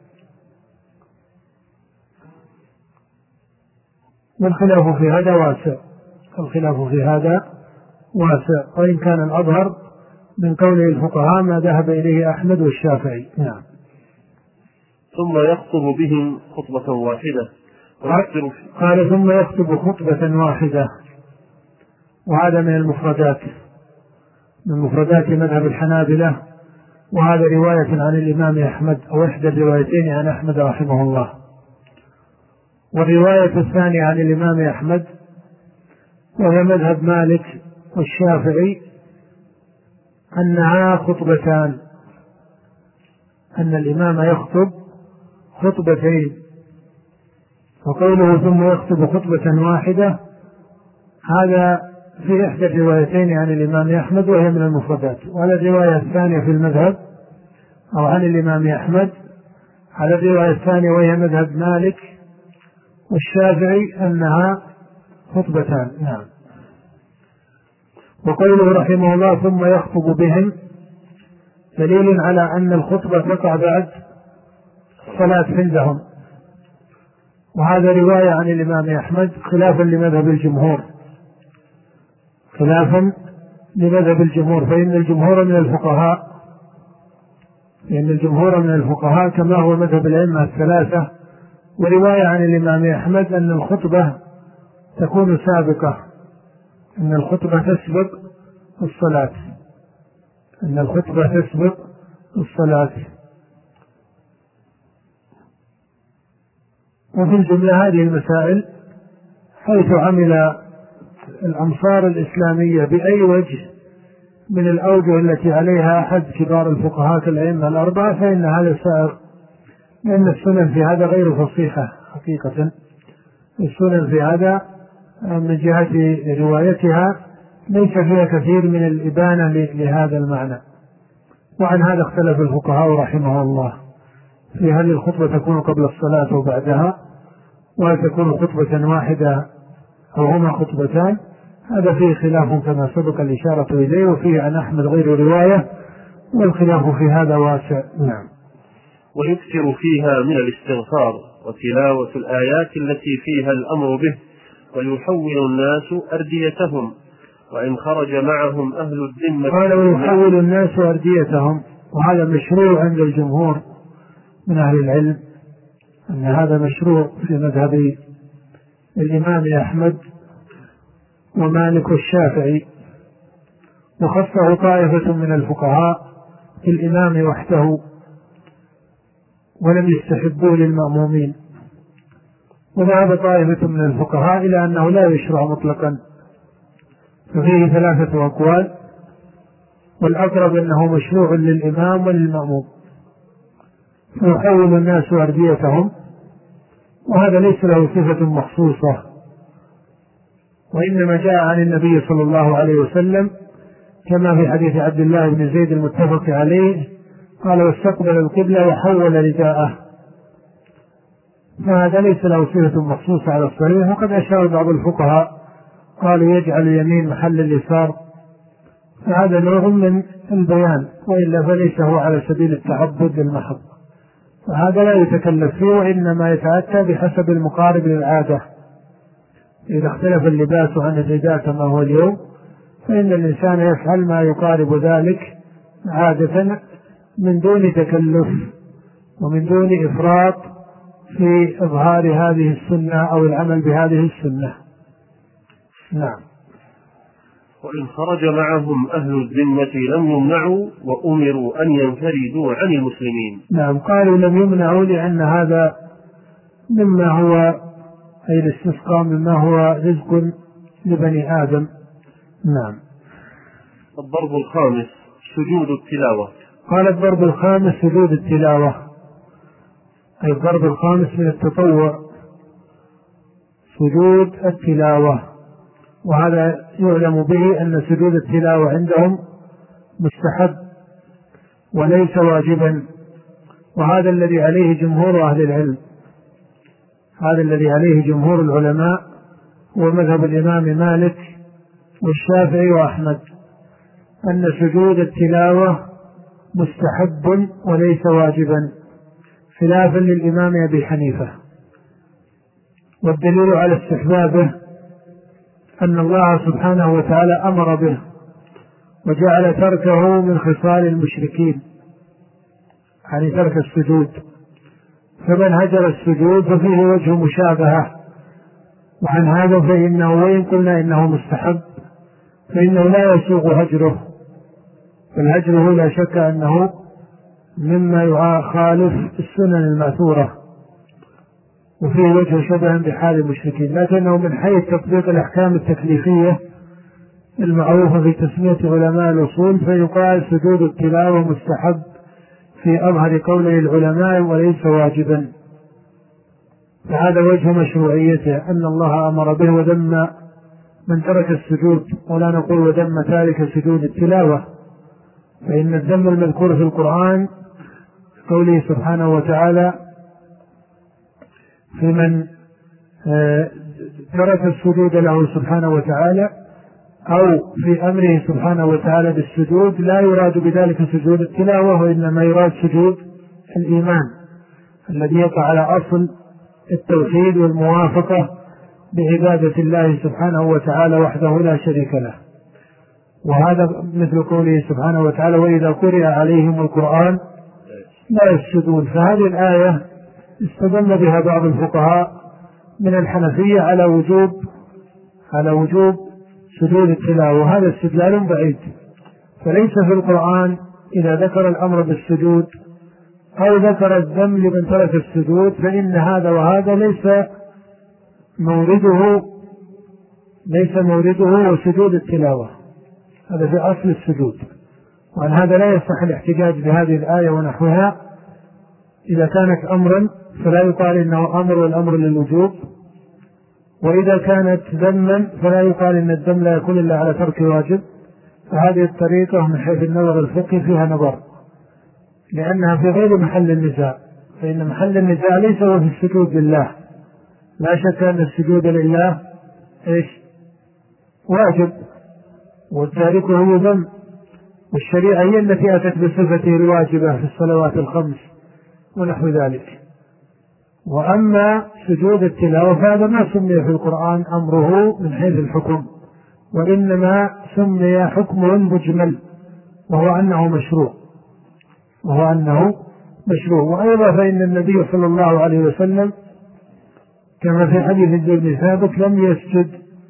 والخلاف في هذا واسع، الخلاف في هذا واسع، وإن كان الأظهر من قوله الفقهاء ما ذهب إليه أحمد والشافعي. نعم. ثم يخطب بهم خطبة واحدة. قال ثم يخطب خطبة واحدة، وهذا من المفردات من مفردات مذهب الحنابلة، وهذا رواية عن الإمام أحمد أو إحدى الروايتين عن أحمد رحمه الله. والرواية الثانية عن الإمام أحمد وهي مذهب مالك والشافعي أنها خطبتان، أن الإمام يخطب خطبتين. وقوله ثم يخطب خطبة واحدة هذا في إحدى الروايتين عن الإمام أحمد وهي من المفردات. وعلى الرواية الثانية في المذهب أو عن الإمام أحمد على الرواية الثانية وهي مذهب مالك والشافعي أنها خطبتان. نعم. وقوله رحمه الله ثم يخطب بهم دليل على أن الخطبة تقع بعد الصلاة عندهم، وهذا رواية عن الإمام أحمد خلافا لمذهب الجمهور خلافا لمذهب الجمهور فإن الجمهور من الفقهاء لأن الجمهور من الفقهاء كما هو مذهب الأئمة الثلاثة. ورواية عن الإمام أحمد أن الخطبة تكون سابقة، أن الخطبة تسبق الصلاة أن الخطبة تسبق الصلاة. وفي الجملة هذه المسائل حيث عمل الأمصار الإسلامية بأي وجه من الأوجه التي عليها أحد كبار الفقهاء كالأئمة الأربعة فإن هذا سائر، لأن السنن في هذا غير فصيحة حقيقة. السنن في هذا من جهة روايتها ليس فيها كثير من الإبانة لهذا المعنى. وعن هذا اختلف الفقهاء رحمه الله في هل الخطبة تكون قبل الصلاة أو بعدها، وهل تكون خطبة واحدة أو هما خطبتان. هذا فيه خلاف كما سبق الإشارة إليه، وفيه عن أحمد غير رواية، والخلاف في هذا واسع. نعم. ويكثر فيها من الاستغفار وتلاوة الآيات التي فيها الأمر به، ويحول الناس أرديتهم وإن خرج معهم أهل الذمة. قال ويحول الناس أرديتهم، وهذا مشروع عند الجمهور من أهل العلم، أن هذا مشروع في مذهب الإمام أحمد ومالك والشافعي، وخصه طائفة من الفقهاء في الإمام وحده ولم يستحبوه للمأمومين. وذهب طائفة من الفقهاء إلى أنه لا يشرع مطلقا، ففيه ثلاثة أقوال، والأقرب أنه مشروع للإمام وللمأموم. فيحول الناس أرديتهم، وهذا ليس له صفة مخصوصة، وإنما جاء عن النبي صلى الله عليه وسلم كما في حديث عبد الله بن زيد المتفق عليه قال واستقبل القبلة وحول رداءه، فهذا ليس له صفة مخصوصة على الصحيح. وقد أشار بعض الفقهاء قالوا يجعل اليمين محل اليسار، فهذا نوع من البيان، وإلا فليس هو على سبيل التعبد المحض، فهذا لا يتكلف فيه، وإنما يتأتى بحسب المقارب للعادة. إذا اختلف اللباس عن الرداء كما هو اليوم فإن الإنسان يفعل ما يقارب ذلك عادة من دون تكلف ومن دون إفراط في إظهار هذه السنة أو العمل بهذه السنة. نعم. وإن خرج معهم أهل الذمة لم يمنعوا وأمروا أن ينفردوا عن المسلمين. نعم، قالوا لم يمنعوا لأن هذا مما هو أي الاستسقاء مما هو رزق لبني آدم. نعم. الضرب الخامس سجود التلاوة. قال الضرب الخامس سجود التلاوة، أي الضرب الخامس من التطوع سجود التلاوة، وهذا يعلم به أن سجود التلاوة عندهم مستحب وليس واجبا، وهذا الذي عليه جمهور أهل العلم، هذا الذي عليه جمهور العلماء هو مذهب الإمام مالك والشافعي وأحمد، أن سجود التلاوة مستحب وليس واجبا، خلافا للإمام أبي حنيفة. والدليل على استحبابه أن الله سبحانه وتعالى أمر به وجعل تركه من خصال المشركين، يعني ترك السجود، فمن هجر السجود ففيه وجه مشابهة، وعن هذا فإنه وإن قلنا إنه مستحب فإنه لا يسوغ هجره، فالهجره لا شك أنه مما يخالف السنن المأثورة وفيه وجه شبه بحال المشركين، لكنه من حيث تطبيق الأحكام التكليفية المعروفة في تسمية علماء الأصول فيقال سجود التلاوة مستحب في أظهر قوله العلماء وليس واجبا، فهذا وجه مشروعيته أن الله أمر به وذم من ترك السجود، ولا نقول وذم تارك سجود التلاوة، فإن الذم المذكور في القرآن قوله سبحانه وتعالى في من ترك السجود له سبحانه وتعالى أو في أمره سبحانه وتعالى بالسجود لا يراد بذلك سجود التلاوة، وإنما يراد سجود الإيمان الذي يقع على أصل التوحيد والموافقة بعبادة الله سبحانه وتعالى وحده لا شريك له، وهذا مثل قوله سبحانه وتعالى وإذا قرئ عليهم القرآن لا يسجدون. فهذه الآية استدل بها بعض الفقهاء من الحنفية على وجوب على وجوب سجود التلاوة، وهذا استدلال بعيد، فليس في القرآن إذا ذكر الأمر بالسجود أو ذكر الذم لمن ترك السجود فإن هذا وهذا ليس مورده ليس مورده وسجود التلاوة، هذا في أصل السجود، وعن هذا لا يصح الاحتجاج بهذه الآية ونحوها. إذا كانت أمرا فلا يقال إنه أمر والأمر للوجوب، وإذا كانت ذما فلا يقال إن الذم لا يكون إلا على ترك واجب، فهذه الطريقة من حيث النظر الفقهي فيها نظر، لأنها في غير محل النزاع، فإن محل النزاع ليس هو في السجود لله، لا شك أن السجود لله إيش واجب وتاركه يذم، والشريعة هي التي أتت بصفته الواجبة في الصلوات الخمس ونحو ذلك. وأما سجود التلاوة فهذا ما سمي في القرآن أمره من حيث الحكم، وإنما سمي حكمه مجمل وهو أنه مشروع وهو أنه مشروع وأيضا فإن النبي صلى الله عليه وسلم كما في حديث زيد بن ثابت لم يسجد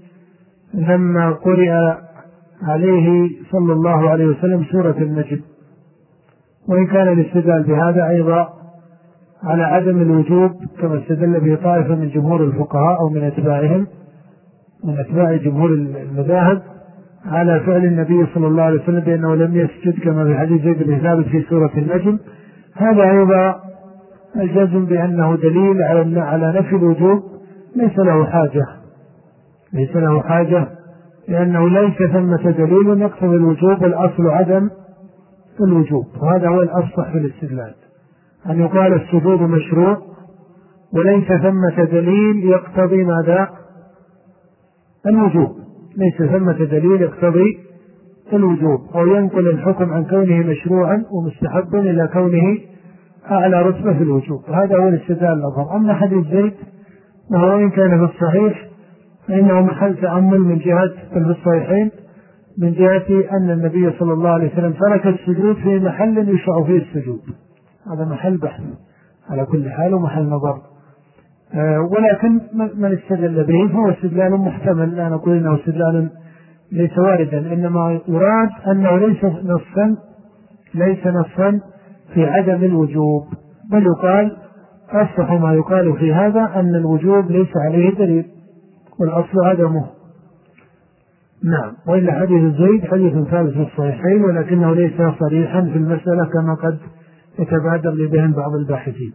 لما قرئ عليه صلى الله عليه وسلم سورة النجم، وإن كان الاستدلال بهذا أيضا على عدم الوجوب كما استدل به طائفة من جمهور الفقهاء أو من أتباعهم من أتباع جمهور المذاهب على فعل النبي صلى الله عليه وسلم بأنه لم يسجد كما في حديث زيد بن ثابت في سورة النجم. هذا أيضا الجزم بأنه دليل على على نفي الوجوب ليس له حاجة ليس له حاجة لأنه ليس ثمة دليل يقتضي الوجوب، والأصل عدم الوجوب، وهذا هو الأصح في الاستدلال أن يقال السجود مشروع وليس ثمة دليل يقتضي ماذا الوجوب، ليس ثمة دليل يقتضي الوجوب أو ينقل الحكم عن كونه مشروعا ومستحبا إلى كونه أعلى رتبة في الوجوب، هذا هو الاستدلال الأظهر. أما حديث زيد وهو إن كان في الصحيح فإنه محل تأمل من جهة في الصحيحين من جهة أن النبي صلى الله عليه وسلم ترك السجود في محل يشرع فيه السجود، هذا محل بحث على كل حال ومحل نظر، آه ولكن من استدل به فهو استدلال محتمل، لا نقول إنه استدلال ليس واردا، إنما يراد أنه ليس نصا ليس نصا في عدم الوجوب، بل يقال أصح ما يقال في هذا أن الوجوب ليس عليه دليل والأصل عدمه، نعم. وإلا حديث زيد حديث ثابت في الصحيحين، ولكنه ليس صريحا في المسألة كما قد يتبادر لذهن بعض الباحثين.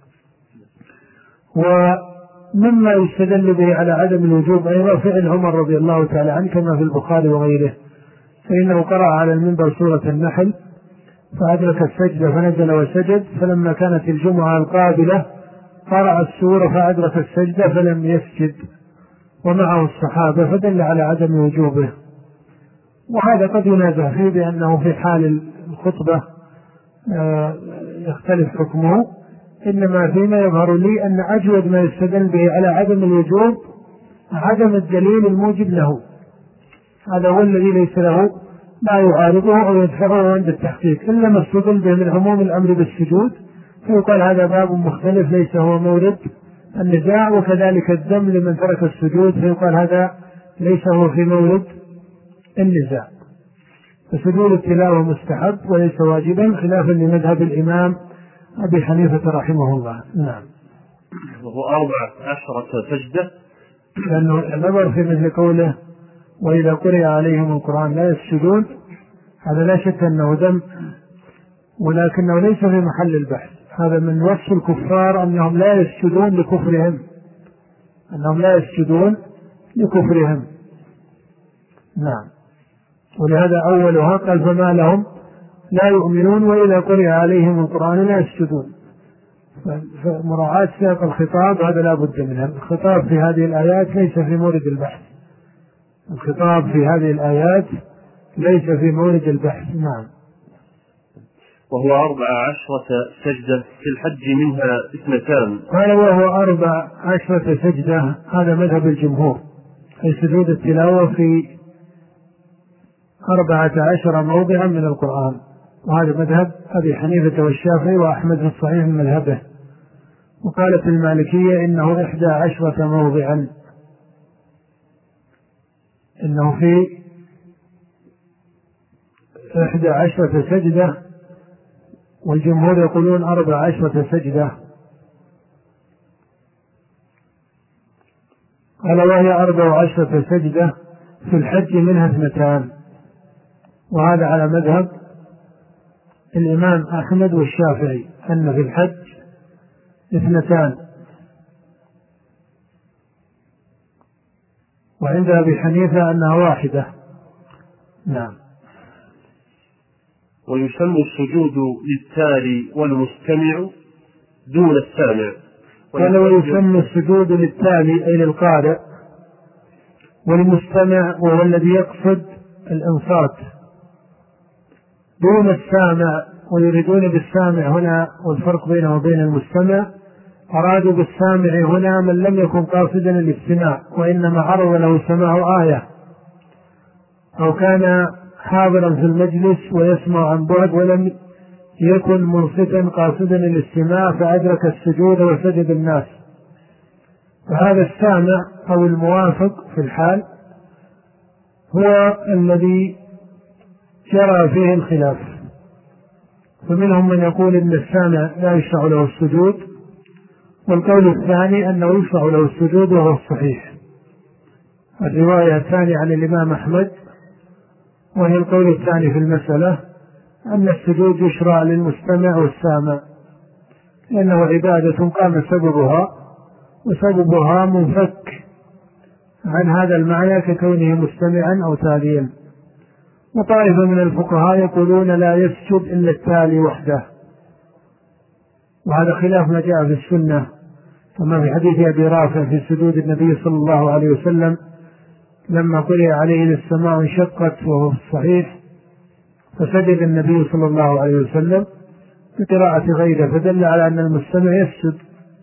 ومما يستدل به على عدم الوجوب أيضا فعل عمر رضي الله تعالى عنه كما في البخاري وغيره، فإنه قرأ على المنبر سورة النحل فأدرك السجدة فنزل وسجد، فلما كانت الجمعة القابلة قرأ السورة فأدرك السجدة فلم يسجد ومعه الصحابة، فدل على عدم وجوبه. وهذا قد ينازع فيه بأنه في حال الخطبة يختلف حكمه، إنما فيما يظهر لي أن أجود ما يستدل به على عدم الوجوب عدم الدليل الموجب له، هذا هو الذي ليس له ما يعارضه أو يدفعه عند التحقيق، إلا ما استدل به من عموم الأمر بالسجود فيقال هذا باب مختلف ليس هو مورد النزاع، وكذلك الذم لمن ترك السجود فيقال هذا ليس هو في مورد النزاع. فسجود التلاوة مستحب وليس واجبا خلافا لمذهب الإمام أبي حنيفة رحمه الله. نعم. وهو أربعة عشرة سجدة، لأنه النظر في مثل قوله وإذا قرئ عليهم القرآن لا يسجدون، هذا لا شك أنه ذم، ولكنه ليس في محل البحث. هذا من وصف الكفار أنهم لا يسجدون لكفرهم، أنهم لا يسجدون لكفرهم. نعم. ولهذا أولها قال فما لهم لا يؤمنون وإذا قرئ عليهم القرآن لا يسجدون. فمراعاة سياق الخطاب هذا لا بد منه. الخطاب في هذه الآيات ليس في مورد البحث، الخطاب في هذه الآيات ليس في مورد البحث. نعم. وهو أربع عشرة سجدة، في الحج منها اثنتان. قال وهو أربع عشرة سجدة، هذا مذهب الجمهور في سجود التلاوة في أربعة عشر موضعا من القرآن، وهذا مذهب أبي حنيفة والشافعي وأحمد في الصحيح من مذهبه. وقالت المالكية إنه إحدى عشرة موضعا، إنه في إحدى عشرة سجدة، والجمهور يقولون أربع عشرة سجدة. قال وهي أربع عشرة سجدة، في الحج منها اثنتان، وهذا على مذهب الإمام أحمد والشافعي أن في الحج اثنتان، وعند أبي حنيفة أنها واحدة. نعم. ويسمى السجود للتالي والمستمع دون السامع. قال ويسمى السجود للتالي أي للقارئ، والمستمع وهو الذي يقصد الإنصات دون السامع. ويريدون بالسامع هنا، والفرق بينه وبين المستمع، أرادوا بالسامع هنا من لم يكن قاصدا الاستماع وإنما عرض له سماع آية، أو كان حاضرا في المجلس ويسمع عن بعد ولم يكن منصتا قاصدا الاستماع فأدرك السجود وسجد الناس. فهذا السامع أو الموافق في الحال هو الذي جرى فيه الخلاف، فمنهم من يقول إن السامع لا يشرع له السجود، والقول الثاني أنه يشرع له السجود وهو الصحيح. الرواية الثانية عن الإمام أحمد وهي القول الثاني في المسألة أن السجود يشرع للمستمع والسامع، لأنه عبادة قام سببها، وسببها منفك عن هذا المعنى ككونه مستمعا أو تاليا. وطائفة من الفقهاء يقولون لا يسجد إلا التالي وحده، وهذا خلاف ما جاء في السنة، كما في حديث أبي رافع في سجود النبي صلى الله عليه وسلم لما قرئ عليه السماء انشقت وهو الصحيح، فسجد النبي صلى الله عليه وسلم بقراءة غيره، فدل على أن المستمع يسجد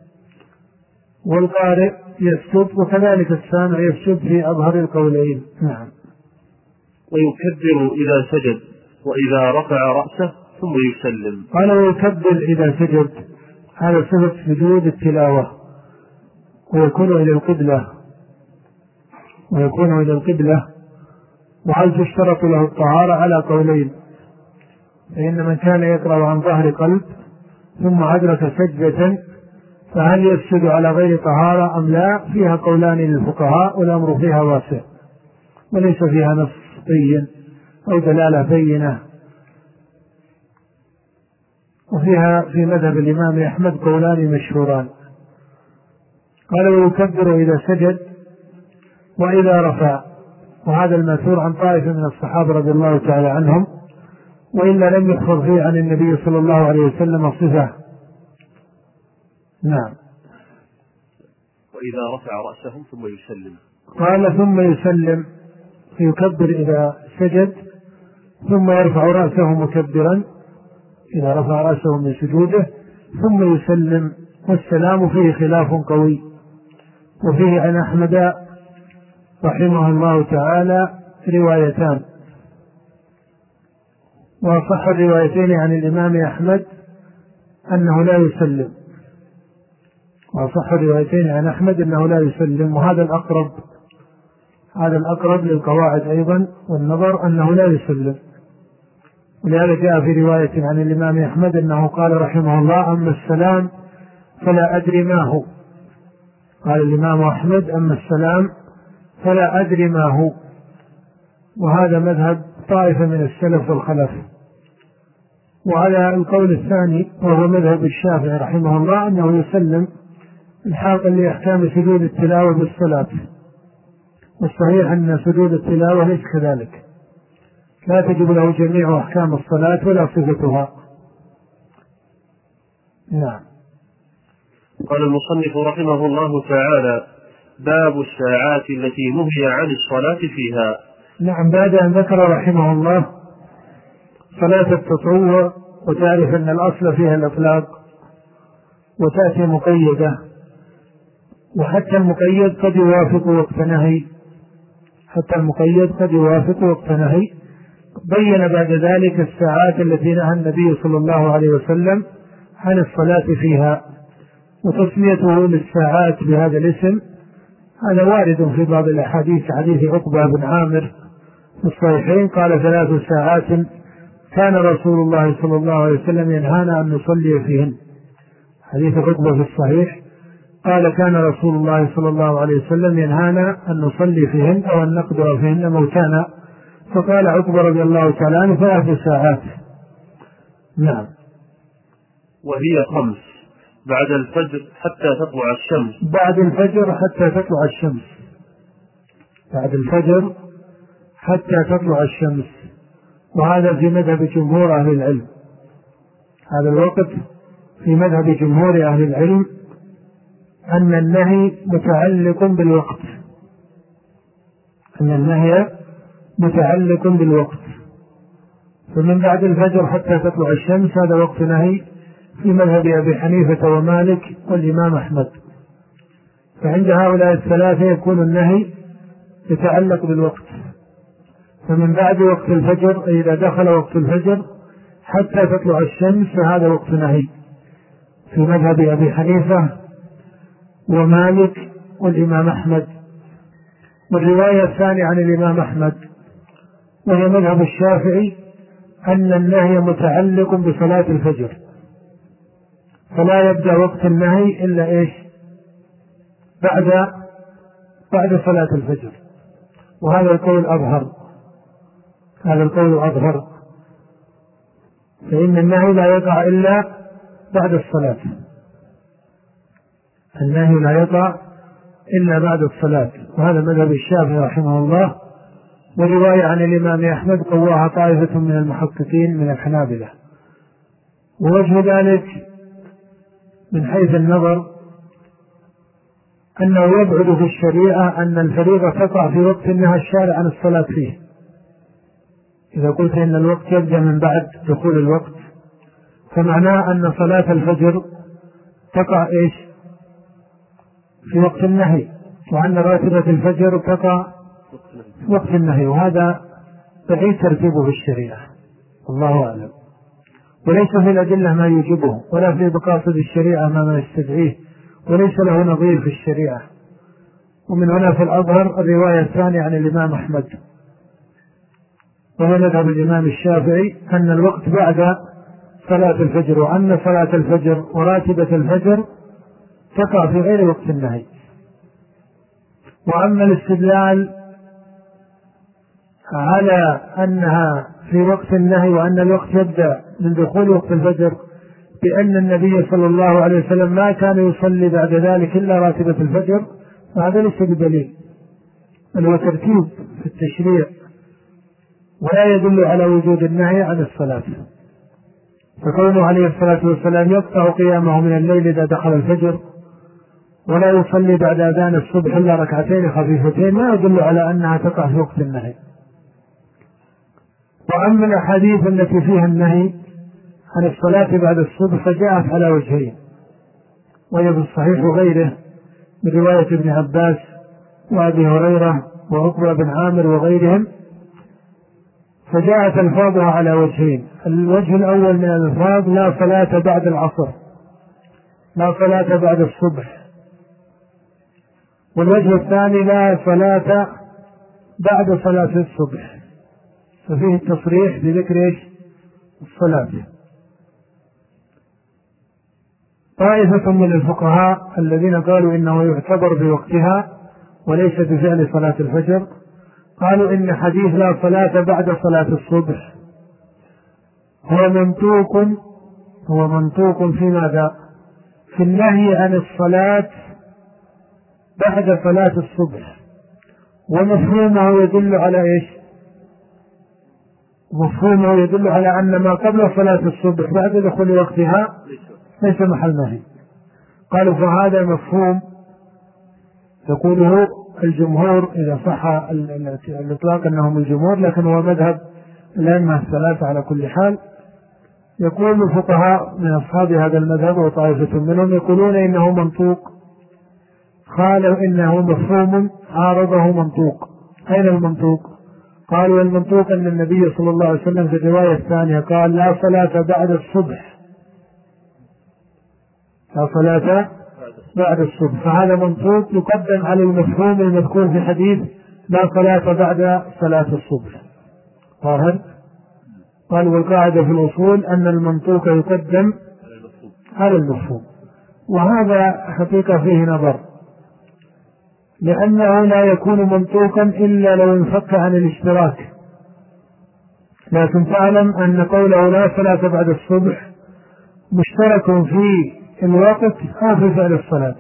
والقارئ يسجد، وكذلك السامع يسجد في أظهر القولين. نعم. ويكبر إذا سجد وإذا رفع رأسه ثم يسلم. قال ويكبر إذا سجد، هذا صفة سجود التلاوة، ويكون إلى القبلة ويكون إلى القبلة وهل تشترط له الطهارة على قولين، فإن من كان يقرأ عن ظهر قلب ثم أدرك سجدة فهل يسجد على غير طهارة أم لا، فيها قولان للفقهاء والأمر فيها واسع. وليس فيها نص بين أو دلالة بينة. وفيها في مذهب الإمام أحمد قولان مشهوران، قال ويكبر إذا سجد وإذا رفع، وهذا المأثور عن طائفة من الصحابة رضي الله تعالى عنهم، وإلا لم يحفظ فيه عن النبي صلى الله عليه وسلم صفة. نعم. وإذا رفع رأسه ثم يسلم، قال ثم يسلم، فيكبر إذا سجد ثم يرفع رأسه مكبرا إذا رفع رأسه من سجوده ثم يسلم. والسلام فيه خلاف قوي، وفيه عن أحمد رحمه الله تعالى روايتان، وصح الروايتين عن الإمام أحمد أنه لا يسلم، وصح الروايتين عن أحمد أنه لا يسلم، وهذا الأقرب، هذا الأقرب للقواعد أيضا والنظر أنه لا يسلم. ولهذا جاء في رواية عن الإمام أحمد أنه قال رحمه الله أما السلام فلا أدري ما هو. قال الإمام أحمد أما السلام فلا أدري ما هو، وهذا مذهب طائفة من السلف والخلف. وعلى القول الثاني وهو مذهب الشافعي رحمه الله أنه يسلم الحاقا لأحكام سجود التلاوة بالصلاة، والصحيح أن سجود التلاوة ليس كذلك، لا تجب له جميع أحكام الصلاة ولا صفتها. نعم. قال المصنف رحمه الله تعالى باب الساعات التي نهي عن الصلاة فيها. نعم. بعد أن ذكر رحمه الله صلاة التطوع، وتعرف أن الأصل فيها الإطلاق وتأتي مقيدة، وحتى المقيد قد يوافق وقت نهي، حتى المقيد قد يوافق وقت نهي. بين بعد ذلك الساعات التي نهى النبي صلى الله عليه وسلم عن الصلاة فيها، وتسميته للساعات بهذا الاسم هذا وارد في بعض الأحاديث، حديث عقبة بن عامر في الصحيحين قال ثلاث ساعات كان رسول الله صلى الله عليه وسلم ينهانا أن نصلي فيهن. حديث عقبة في الصحيح قال كان رسول الله صلى الله عليه وسلم ينهانا أن نصلي فيهن أو أن نقدر فيهن موتانا، فقال عقبة رضي الله تعالى عنه ثلاث ساعات. نعم. وهي خمس بعد الفجر حتى تطلع الشمس. بعد الفجر حتى تطلع الشمس، بعد الفجر حتى تطلع الشمس، وهذا في مذهب جمهور أهل العلم، هذا الوقت في مذهب جمهور أهل العلم أن النهي متعلق بالوقت، أن النهي متعلق بالوقت. فمن بعد الفجر حتى تطلع الشمس هذا وقت نهي في مذهب أبي حنيفة ومالك والإمام أحمد. فعند هؤلاء الثلاثة يكون النهي يتعلق بالوقت. فمن بعد وقت الفجر أي إذا دخل وقت الفجر حتى تطلع الشمس فهذا وقت نهي في مذهب أبي حنيفة ومالك والإمام أحمد. والرواية الثانية عن الإمام أحمد وهي مذهب الشافعي أن النهي متعلق بصلاة الفجر، فلا يبدأ وقت النهي إلا إيش بعد بعد صلاة الفجر، وهذا القول أظهر، هذا القول أظهر، فإن النهي لا يقع إلا بعد الصلاة، النهي لا يقع إلا بعد الصلاة، وهذا مذهب الشافعي رحمه الله. ورواية عن الإمام أحمد قواها طائفة من المحققين من الحنابلة. ووجه ذلك من حيث النظر أنه يبعد في الشريعة أن الفريضة تقع في وقت نهى الشارع عن الصلاة فيه. إذا قلت إن الوقت يبدأ من بعد دخول الوقت فمعناه أن صلاة الفجر تقع إيش في وقت النهي، وأن راتبة الفجر تقع في وقت النهي، وهذا بعيد ترتيبه في الشريعة والله أعلم. وليس في الأدلة ما يوجبه ولا في مقاصد الشريعة ما يستدعيه، وليس له نظير في الشريعة. ومن هنا في الأظهر الرواية الثانية عن الإمام أحمد وهو مذهب الإمام الشافعي أن الوقت بعد صلاة الفجر، وأن صلاة الفجر وراتبة الفجر تقع في غير وقت النهي. وأما الاستدلال على أنها في وقت النهي وأن الوقت يبدأ من دخول وقت الفجر بأن النبي صلى الله عليه وسلم ما كان يصلي بعد ذلك إلا راتبة الفجر، فهذا ليس بدليل، بل هو ترتيب في التشريع ولا يدل على وجود النهي عن الصلاة. فكونه عليه الصلاة والسلام يقطع قيامه من الليل إذا دخل الفجر ولا يصلي بعد أذان الصبح إلا ركعتين خفيفتين لا يدل على أنها تقع في وقت النهي. وأما الأحاديث التي فيها النهي عن الصلاة بعد الصبح فجاءت على وجهين، وهي في الصحيح وغيره من رواية ابن عباس وأبي هريرة وعقبة بن عامر وغيرهم، فجاءت ألفاظها على وجهين. الوجه الأول من الألفاظ لا صلاة بعد العصر، لا صلاة بعد الصبح، والوجه الثاني لا صلاة بعد صلاة الصبح، ففيه التصريح بذكر ايش؟ الصلاة. طائفة من الفقهاء الذين قالوا إنه يعتبر بوقتها وليس بفعل صلاة الفجر قالوا إن حديث لا صلاة بعد صلاة الصبح هو منطوق هو منطوق في ماذا؟ في النهي عن الصلاة بعد صلاة الصبح، ومفهومه يدل على ايش؟ مفهومه يدل على أن ما قبل صلاة الصبح بعد دخول وقتها ليس محل نهي. قالوا فهذا مفهوم يقوله الجمهور إذا صح الإطلاق أنهم الجمهور، لكن هو مذهب الأئمة الثلاثة على كل حال. يقول الفقهاء من أصحاب هذا المذهب وطائفة منهم يقولون إنه منطوق، قالوا إنه مفهوم عارضه منطوق. أين المنطوق؟ قالوا المنطوق أن النبي صلى الله عليه وسلم في الرواية الثانية قال لا صلاة بعد الصبح، لا صلاة بعد الصبح، فهذا منطوق يقدم على المفهوم المذكور في حديث لا صلاة بعد صلاة الصبح. ظاهر؟ قالوا والقاعدة في الأصول أن المنطوق يقدم على المفهوم، وهذا حقيقة فيه نظر، لأنه لا يكون منطوقا إلا لو انفك عن الاشتراك. لكن تعلم أن قوله لا صلاة بعد الصبح مشترك في الوقت أو في فعل الصلاة.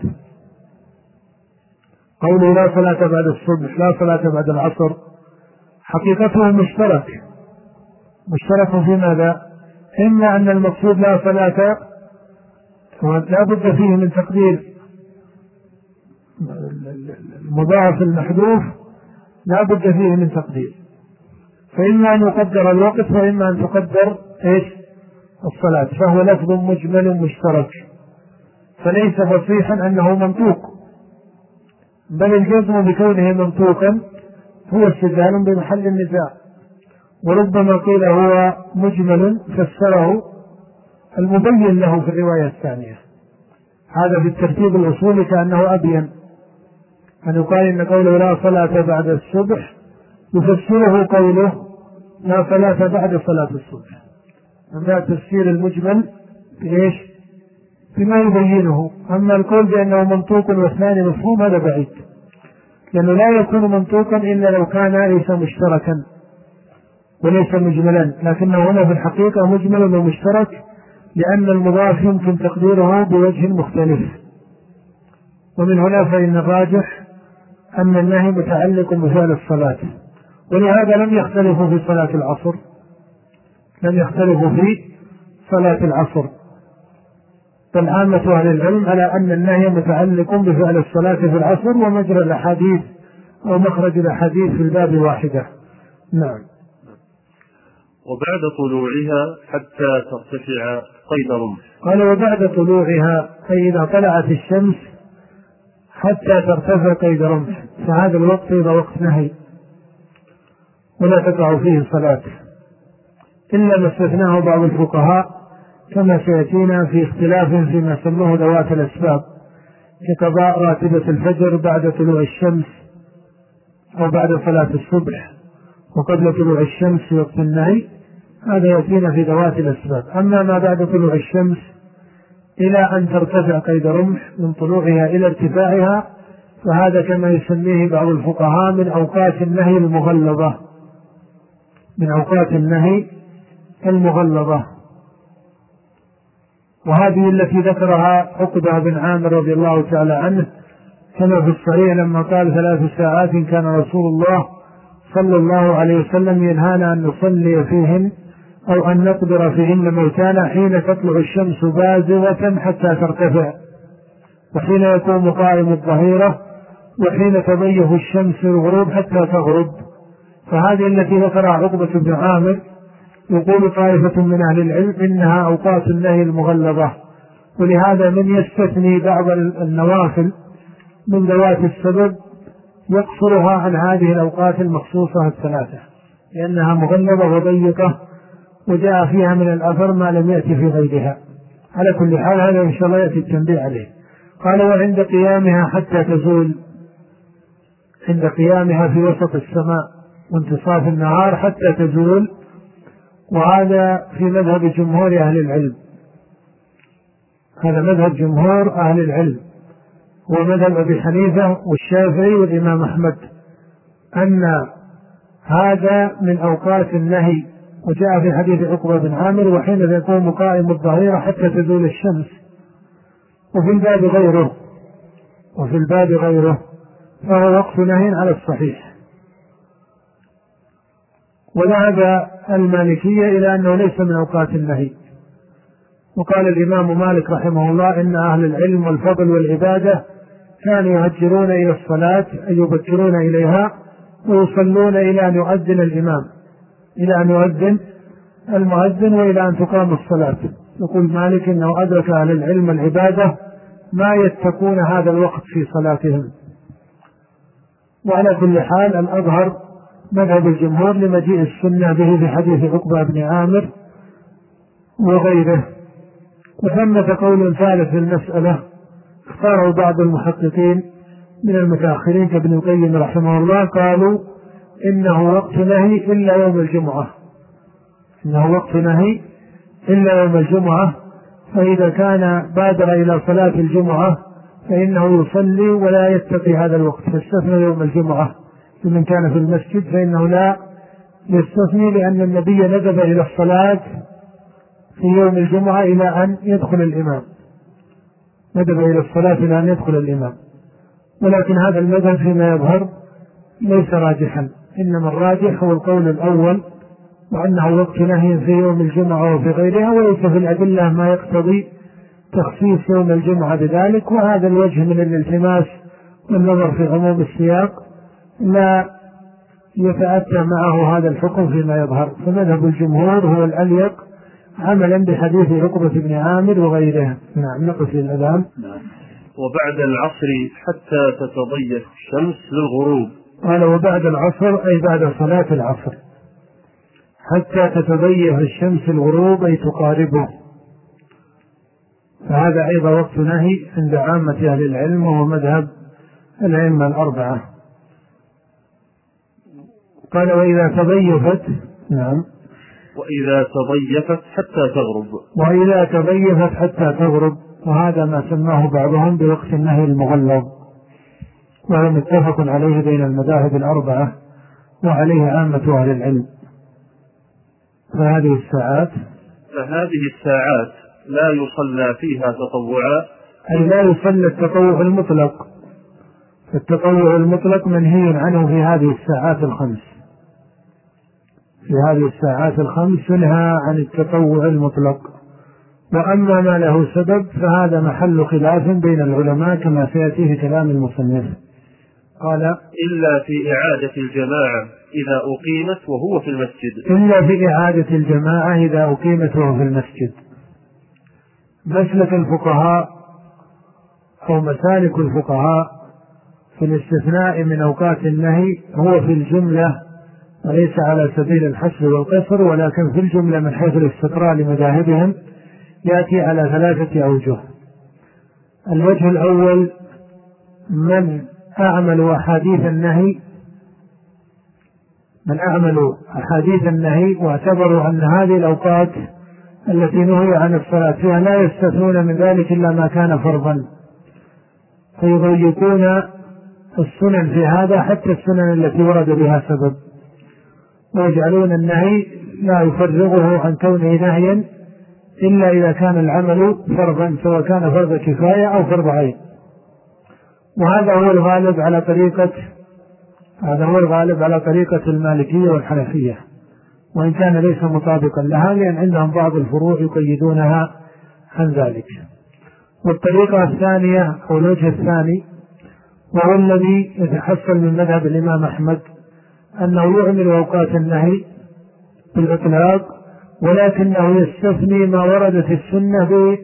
قوله لا صلاة بعد الصبح لا صلاة بعد العصر حقيقته مشترك، مشترك في ماذا؟ إما أن المقصود لا صلاة لا بد فيه من تقدير المضاعف المحذوف، لا بد فيه من تقدير، فإما أن يقدر الوقت وإما أن تقدر إيش؟ الصلاة، فهو لفظ مجمل مشترك، فليس فصيحا أنه منطوق، بل الجزم بكونه منطوقا هو استدلال بمحل النزاع. وربما قيل هو مجمل فسره المبين له في الرواية الثانية، هذا في الترتيب الأصولي كأنه أبين أن يقال إن قوله لا صلاة بعد الصبح يفسره قوله لا صلاة بعد صلاة الصبح، هذا تفسير المجمل بإيش؟ بما يبينه. أما القول بأنه منطوق واثنان مفهوم هذا بعيد، لأنه لا يكون منطوقا إلا لو كان ليس مشتركا وليس مجملا، لكنه هنا في الحقيقة مجمل ومشترك، لأن المضاف يمكن تقديره بوجه مختلف. ومن هنا فإن الراجح أن النهي متعلق بفعل الصلاة، ولهذا لم يختلفوا في صلاة العصر، لم يختلفوا في صلاة العصر، بل عامة أهل العلم على أن النهي متعلق بفعل الصلاة في العصر، ومجرى الأحاديث أو مخرج الأحاديث في الباب واحدة. نعم. وبعد طلوعها حتى ترتفع قيد رمح. قال وبعد طلوعها أي إذا طلعت الشمس حتى ترتفع قيد رمح، فهذا الوقت إذا وقت نهي ولا تقع فيه صلاة، إلا ما استثناه بعض الفقهاء كما سيأتينا في اختلاف فيما سموه ذوات الأسباب، كقضاء راتبة الفجر بعد طلوع الشمس أو بعد صلاة الصبح وقبل طلوع الشمس في وقت النهي، هذا يأتينا في ذوات الأسباب. أما ما بعد طلوع الشمس إلى أن ترتفع قيد رمح من طلوعها إلى ارتفاعها، فهذا كما يسميه بعض الفقهاء من أوقات النهي المغلظة، من أوقات النهي المغلظة. وهذه التي ذكرها عقبة بن عامر رضي الله تعالى عنه كما في الصحيح لما قال ثلاث ساعات كان رسول الله صلى الله عليه وسلم ينهانا أن نصلي فيهن أو أن نقدر فيهن موتانا حين تطلع الشمس بازغة حتى ترتفع، وحين يقوم قائم الظهيرة، وحين تضيف الشمس الغروب حتى تغرب. فهذه التي ذكرها عقبة بن عامر يقول طائفة من أهل العلم إنها أوقات النهي المغلظة، ولهذا من يستثني بعض النوافل من ذوات السبب يقصرها عن هذه الأوقات المخصوصة الثلاثة لأنها مغلظة وضيقة وجاء فيها من الأثر ما لم يأتي في غيرها. على كل حال هذا إن شاء الله يأتي التنبيه عليه. قال وعند قيامها حتى تزول، عند قيامها في وسط السماء وانتصاف النهار حتى تزول، وهذا في مذهب جمهور أهل العلم، هذا مذهب جمهور أهل العلم هو مذهب أبي حنيفة والشافعي والإمام أحمد أن هذا من أوقات النهي. وجاء في حديث عقبة بن عامر وحين يقوم قائم الظهيرة حتى تزول الشمس، وفي الباب غيره وفي الباب غيره فهو وقت نهي على الصحيح. وذهب المالكية إلى أنه ليس من أوقات النهي، وقال الإمام مالك رحمه الله إن أهل العلم والفضل والعبادة كانوا يهجرون إلى الصلاة أي يبكرون إليها ويصلون إلى أن يؤذن الإمام، إلى أن يؤذن المؤذن وإلى أن تقام الصلاة. يقول مالك إنه أدرك أهل العلم العبادة ما يتقون هذا الوقت في صلاتهم. وعلى كل حال الأظهر مذهب الجمهور لمجيء السنة به في حديث عقبة بن عامر وغيره. وثمة قول ثالث في المسألة اختاره بعض المحققين من المتأخرين كابن القيم رحمه الله، قالوا إنه وقت نهي إلا يوم الجمعة، إنه وقت نهي إلا يوم الجمعة، فإذا كان بادر إلى صلاة الجمعة فإنه يصلي ولا يتقي هذا الوقت، فاستثنى يوم الجمعة. لمن كان في المسجد فإنه لا يستثني، لأن النبي ندب إلى الصلاة في يوم الجمعة إلى أن يدخل الإمام، ندب إلى الصلاة إلى أن يدخل الإمام. ولكن هذا المذهب فيما يظهر ليس راجحا، إنما الراجح هو القول الأول، وأنه وقت نهي في يوم الجمعة وفي غيرها، وليس في الأدلة ما يقتضي تخصيص يوم الجمعة بذلك. وهذا الوجه من الالتماس والنظر في عموم السياق لا يتأتى معه هذا الحكم فيما يظهر. فمذهب الجمهور هو الأليق عملا بحديث عقبة بن عامر وغيرها. نعم نقف الأذان. وبعد العصر حتى تتضيف الشمس للغروب. قال وبعد العصر أي بعد صلاة العصر حتى تتضيف الشمس الغروب أي تقاربه، فهذا أيضا وقت نهي عند عامة أهل العلم وهو مذهب الأئمة الأربعة. قال وإذا تضيفت، نعم وإذا تضيفت حتى تغرب، وإذا تضيفت حتى تغرب، وهذا ما سماه بعضهم بوقت النهي المغلظ، وهو متفق عليه بين المذاهب الأربعة وعليه عامة أهل العلم. فهذه الساعات فهذه الساعات لا يصلى فيها تطوعا، أي لا يصلى التطوع المطلق، التطوع المطلق منهي عنه في هذه الساعات الخمس، في هذه الساعات الخمس ينهى عن التطوع المطلق. وأما ما له سبب فهذا محل خلاف بين العلماء كما سيأتي في كلام المصنف. قال إلا في إعادة الجماعة إذا أقيمت وهو في المسجد، إلا في إعادة الجماعة إذا أقيمت وهو في المسجد. مسلك الفقهاء أو مسالك الفقهاء في الاستثناء من أوقات النهي هو في الجملة وليس على سبيل الحصر والقصر، ولكن في الجملة من حيث الاستقراء لمذاهبهم يأتي على ثلاثة أوجه. الوجه الأول من أعملوا أحاديث النهي من أعملوا أحاديث النهي واعتبروا أن هذه الأوقات التي نهي عن الصلاة فيها لا يستثنون من ذلك إلا ما كان فرضا، فيضيقون السنن في هذا حتى السنن التي ورد بها سبب. ويجعلون النهي لا يفرغه عن كونه نهيا إلا إذا كان العمل فرضا، سواء كان فرض كفاية أو فرض عين. وهذا هو الغالب على طريقة هذا هو الغالب على طريقة المالكية والحنفية، وإن كان ليس مطابقا لها، لأن عندهم بعض الفروع يقيدونها عن ذلك. والطريقة الثانية أو الوجه الثاني، وهو الذي يتحصل من مذهب الإمام أحمد، أنه يعمل أوقات النهي بالإطلاق، ولكنه يستثني ما ورد في السنة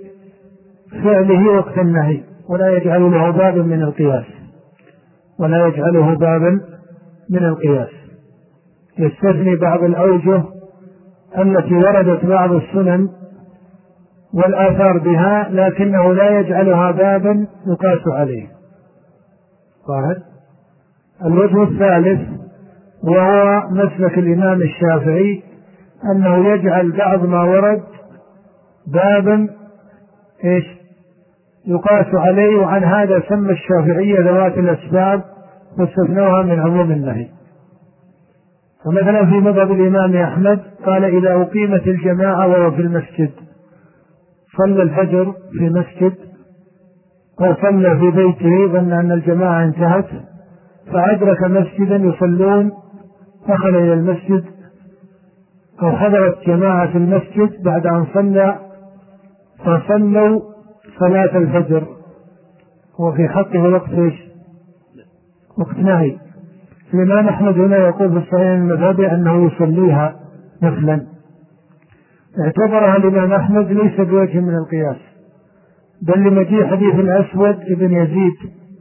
بفعله وقت النهي، ولا يجعل له بابا من القياس ولا يجعله بابا من القياس يستثني بعض الأوجه التي وردت بعض السنن والآثار بها، لكنه لا يجعلها بابا يقاس عليه. واحد. الوجه الثالث وهو مسلك الإمام الشافعي، أنه يجعل بعض ما ورد بابا إيش يقاس عليه، وعن هذا سمى الشافعية ذوات الأسباب واستثنوها من عموم النهي. فمثلا في مذهب الإمام أحمد قال: إذا أقيمت الجماعة وهو في المسجد، صلى الفجر في مسجد أو صلى في بيته، ظن أن الجماعة انتهت فأدرك مسجدا يصلون، دخل إلى المسجد أو حضرت جماعة في المسجد بعد أن صلى فصلوا صلاة الفجر، وفي حقه وقت إيش؟ وقت نهي. الإمام أحمد هنا يقول في الصحيح المذهبي أنه يصليها نفلا، اعتبرها الإمام أحمد ليس بوجه من القياس، بل لمجيء حديث الأسود ابن يزيد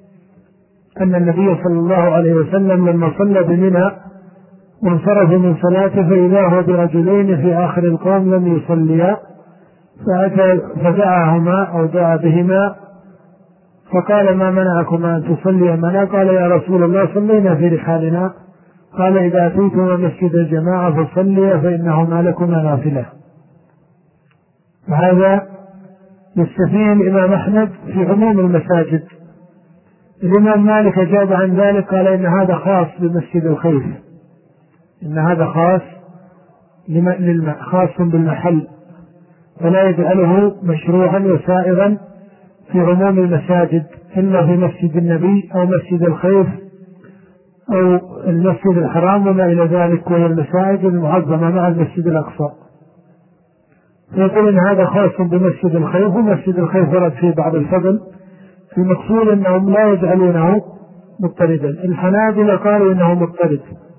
أن النبي صلى الله عليه وسلم لما صلى بمنى وانصرف من صلاته فإذا هو برجلين في آخر القوم لم يصليا، فدعاهما أو دعا بهما فقال: ما منعكما أن تصليا معنا؟ قال: يا رسول الله صلينا في رحالنا. قال: إذا أتيتما مسجد الجماعة فصليا فإنهما لكما نافلة. وهذا يستفيد الإمام أحمد في عموم المساجد. الإمام مالك أجاب عن ذلك قال: إن هذا خاص بمسجد الخيف، إن هذا خاص خاص بالمحل، ولا يجعله مشروعا وسائغا في عموم المساجد إلا في مسجد النبي أو مسجد الخيف أو المسجد الحرام وما إلى ذلك، وهي المساجد المعظمة مع المسجد الأقصى. يقول إن هذا خاص بمسجد الخيف، ومسجد الخيف ورد فيه بعض الفضل. المقصود أنهم لا يجعلونه مضطردا. الحنابلة قالوا إنه مضطرد،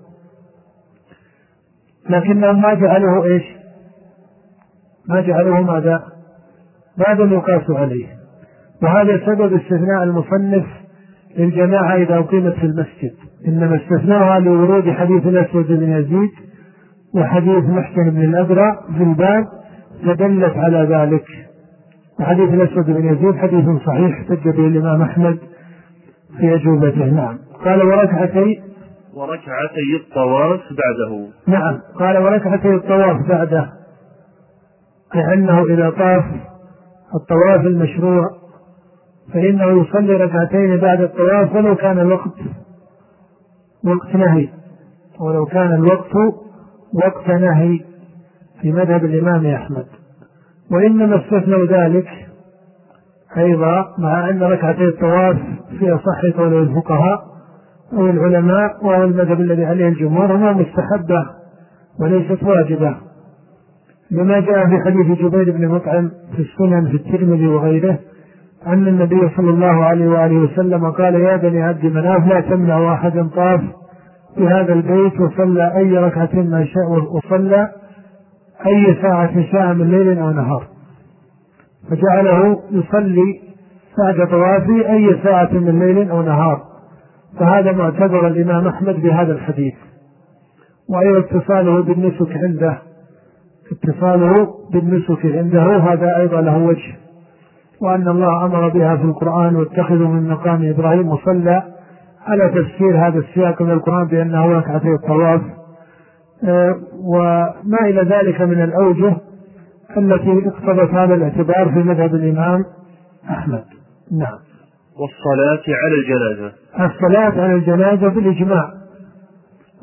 لكنهم ما جعلوه إيش؟ ما جعلوه ماذا؟ بابا يقاس عليه. وهذا سبب استثناء المصنف للجماعة إذا أقيمت في المسجد، إنما استثناها لورود حديث الأسود بن يزيد وحديث محسن بن الأبرع في الباب فدلت على ذلك. وحديث الأسود بن يزيد حديث صحيح احتج به الإمام أحمد في أجوبته. نعم. قال: وركعتي وركعتي الطواف بعده. نعم. قال: وركعتي الطواف بعده، لأنه إذا طاف الطواف المشروع فإنه يصلي ركعتين بعد الطواف ولو كان الوقت وقت نهي، ولو كان الوقت وقت نهي في مذهب الإمام أحمد. وإنما استثنوا ذلك أيضا مع أن ركعتي الطواف في أصح قول الفقهاء أو العلماء، وهو المذهب الذي عليه الجمهور، هو مستحبة وليست واجبة، لما جاء في حديث جبير بن مطعم في السنن في الترمذي وغيره أن النبي صلى الله عليه وآله وسلم قال: يا بني عبد مناف لا تمنع أحد طاف في هذا البيت وصلى أي ركعة ما شاء، وصلى أي ساعة شاء من ليل أو نهار، فجعله يصلي بعد طوافه أي ساعة من ليل أو نهار. فهذا معتبر الإمام أحمد بهذا الحديث. وأيضا اتصاله بالنسك عنده اتصاله بالنسك عنده هذا أيضا له وجه، وأن الله أمر بها في القرآن: واتخذوا من مقام إبراهيم مصلى، على تفسير هذا السياق من القرآن بأنه ركعتي الطواف، أه وما إلى ذلك من الأوجه التي اقتضت هذا الاعتبار في مذهب الإمام أحمد. نعم. والصلاة على الجنازة. الصلاة على الجنازة بالإجماع،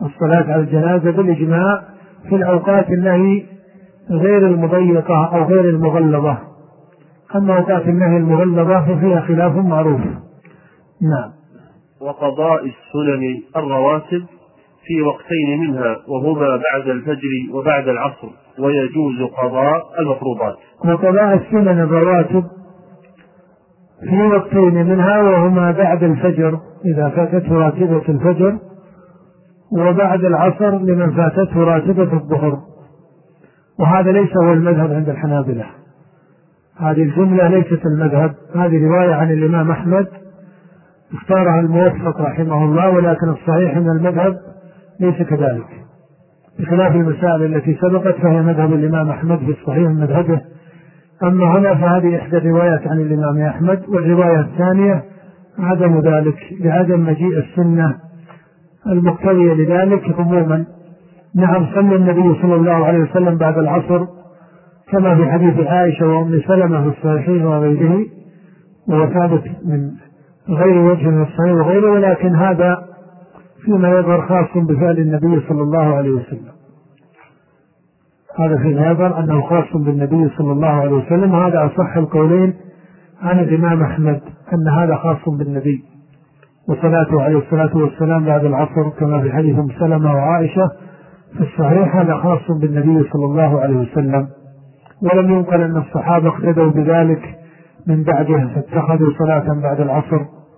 الصلاة على الجنازة بالإجماع في الأوقات النهي غير المضيقة أو غير المغلظة. أما أوقات النهي المغلظة ففيها خلاف معروف. نعم. وقضاء السنن الرواتب في وقتين منها وهما بعد الفجر وبعد العصر، ويجوز قضاء المفروضات. وقضاء السنن الرواتب في وقتين منها وهما بعد الفجر إذا فاتته راتبة الفجر، وبعد العصر لمن فاتته راتبة الظهر. وهذا ليس هو المذهب عند الحنابلة، هذه الجملة ليست المذهب، هذه رواية عن الإمام أحمد اختارها الموفق رحمه الله، ولكن الصحيح أن المذهب ليس كذلك، بخلاف المسائل التي سبقت فهي مذهب الإمام أحمد في الصحيح من مذهبه. أما هنا فهذه إحدى الروايات عن الإمام أحمد، والرواية الثانية عدم ذلك لعدم مجيء السنة المقتضية لذلك عموما. نعم، صلى النبي صلى الله عليه وسلم بعد العصر كما في حديث عائشة وأم سلمة في الصحيحين وغيره، وهو ثابت من غير وجه من الصحيح وغيره، ولكن هذا فيما يظهر خاص بفعل النبي صلى الله عليه وسلم، هذا فيما يظهر أنه خاص بالنبي صلى الله عليه وسلم. هذا أصح القولين عن الإمام أحمد أن هذا خاص بالنبي، وصلاته عليه الصلاة والسلام بعد العصر كما في حديث أم سلمة وعائشة في الصحيح هذا خاص بالنبي صلى الله عليه وسلم، ولم ينقل أن الصحابة اقتدوا بذلك من بعده فاتخذوا صلاة بعد العصر.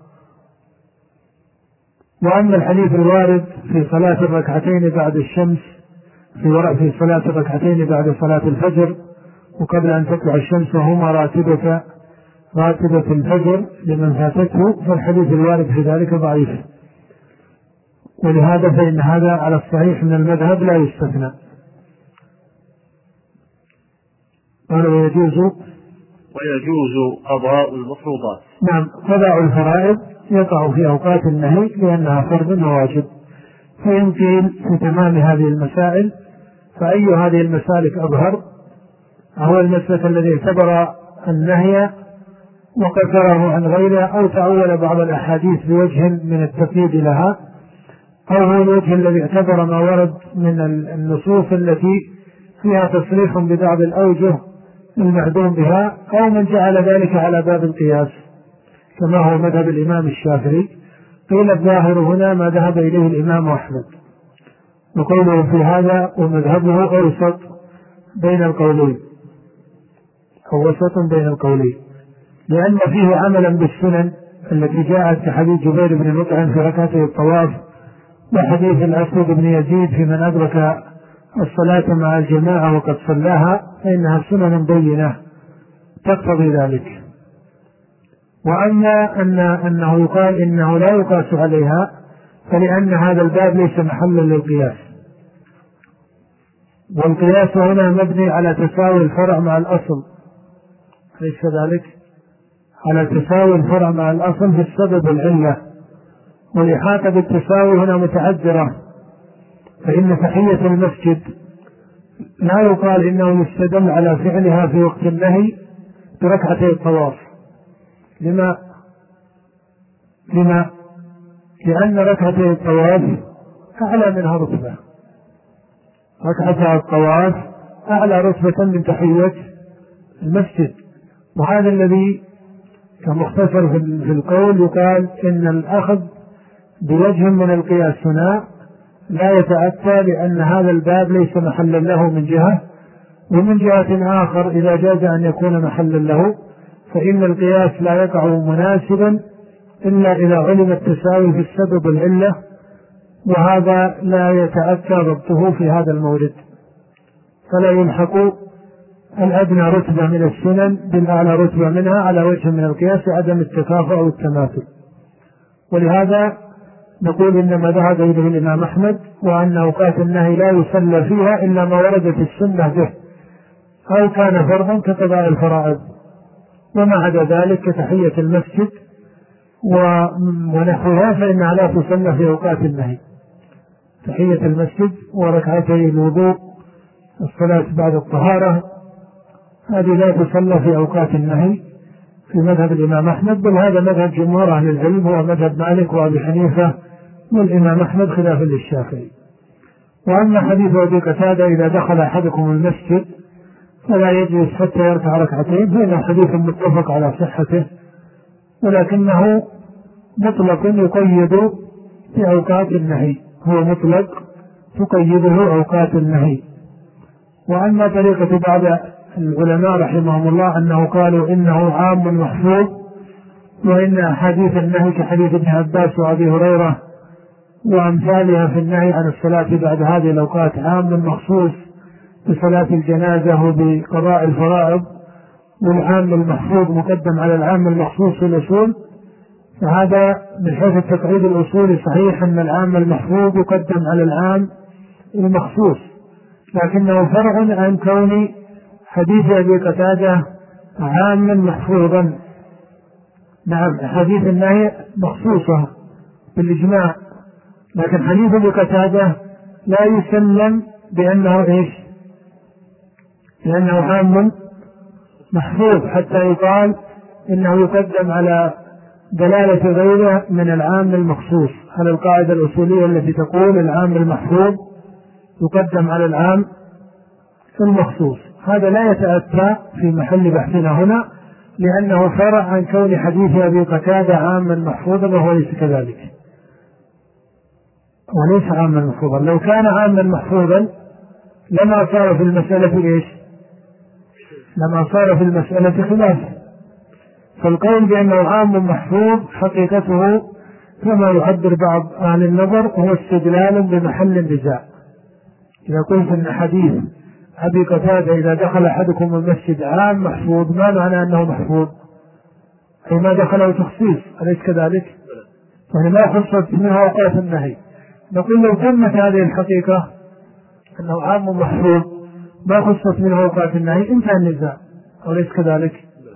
وأما الحديث الوارد في صلاة الركعتين بعد الشمس في في صلاة الركعتين بعد صلاة الفجر وقبل أن تطلع الشمس وهما راتبة راتبة الفجر لمن فاتته، فالحديث الوارد في ذلك ضعيف، ولهذا فإن هذا على الصحيح من المذهب لا يستثنى. قال ويجوز ويجوز قضاء المفروضات. نعم، قضاء الفرائض يقع في أوقات النهي لأنها فرض وواجب. فإن قيل في تمام هذه المسائل فأي هذه المسالك أظهر؟ هو المسلك الذي اعتبر النهي وقصره عن غيرها، أو تأول بعض الأحاديث بوجه من التقييد لها، أو هو الوجه الذي اعتبر ما ورد من النصوص التي فيها تصريح ببعض الأوجه المعدوم بها، أو من جعل ذلك على باب القياس كما هو مذهب الإمام الشافعي. قيل الظاهر هنا ما ذهب إليه الإمام أحمد، وقوله في هذا ومذهبه أوسط بين القولين أو وسط بين القولين، لأن فيه عملا بالسنن التي جاءت كحديث جبير بن مطعم في ركعتي الطواف، وحديث الأسود بن يزيد في من أدرك الصلاة مع الجماعة وقد صلاها، فإنها سنن بينة تقتضي ذلك. وأما أن أنه يقال إنه لا يقاس عليها فلأن هذا الباب ليس محلا للقياس، والقياس هنا مبني على تساوي الفرع مع الأصل، ليس ذلك على تساوي الفرع مع الأصل في السبب والعلة، والإحاطة بالتساوي هنا متعذرة. فإن تحية المسجد لا يقال إنه يستدل على فعلها في وقت النهي بركعتي الطواف. لما لما لأن ركعتي الطواف أعلى منها رتبة، ركعتي الطواف أعلى رتبة من تحية المسجد، وهذا الذي كمختصر في القول يقال إن الأخذ بوجه من القياس هنا لا يتأتى، لأن هذا الباب ليس محلا له من جهة، ومن جهة آخر إذا جاز أن يكون محلا له فإن القياس لا يقع مناسبا إلا إذا علم التساوي في السبب والعلة، وهذا لا يتأتى ضبطه في هذا المورد، فلا يلحق الأدنى رتبة من السنن بالأعلى رتبة منها على وجه من القياس عدم التكافؤ أو التماثل. ولهذا نقول إنما ذهب إليه الإمام أحمد، وأن أوقات النهي لا يصلى فيها إلا ما وردت السنة به، أو كان فرضا كقضاء الفرائض، وما عدا ذلك كتحية المسجد ونحوها فإنها لا تصلى في أوقات النهي. تحية المسجد وركعتي الوضوء الصلاة بعد الطهارة هذه لا تصلى في أوقات النهي في مذهب الإمام أحمد، بل هذا مذهب جمهور أهل العلم، هو مذهب مالك وأبي حنيفة والإمام أحمد خلافا للشافعي. وأما حديث أبي قتادة إذا دخل أحدكم المسجد فلا يجلس حتى يركع ركعتين، فإنه حديث متفق على صحته، ولكنه مطلق يقيد في أوقات النهي، هو مطلق تقيده أوقات النهي. وأما طريقة بعض العلماء رحمهم الله أنه قالوا إنه عام محفوظ، وإن أحاديث النهي كحديث ابن عباس وأبي هريرة وأمثالها في النهي عن الصلاة بعد هذه الأوقات عام مخصوص بصلاة الجنازة وبقضاء الفرائض، والعام المحفوظ مقدم على العام المخصوص في الأصول. فهذا من حيث التقعيد الأصولي صحيح أن العام المحفوظ يقدم على العام المخصوص، لكنه فرع عن كون حديث أبي قتادة عاما محفوظا. نعم حديث النهي مخصوصة بالإجماع، لكن حديث أبي قتادة لا يسلم بأنه إيش؟ لأنه عام محفوظ حتى يقال إنه يقدم على دلالة غيره من العام المخصوص، على القاعدة الأصولية التي تقول العام المحفوظ يقدم على العام المخصوص. هذا لا يتأتى في محل بحثنا هنا، لأنه فرع عن كون حديث أبي قتادة عاما محفوظا، وهو ليس كذلك، وليس عاما محفوظا. لو كان عاما محفوظا لما صار في المسألة إيش؟ لما صار في المسألة خلاف. فالقول بأنه عام محفوظ حقيقته كما يعبر بعض أهل النظر هو استدلال بمحل النزاع. إذا قلت أن حديث أبي قتادة إذا دخل أحدكم المسجد عام محفوظ، ما معنى أنه محفوظ؟ أي ما دخله تخصيص، أليس كذلك؟ يعني ما خصت منها أوقات النهي. نقول لو تمت هذه الحقيقة أنه عام محفوظ ما خصت منه أوقات النهي انتهى النزاع، أليس كذلك؟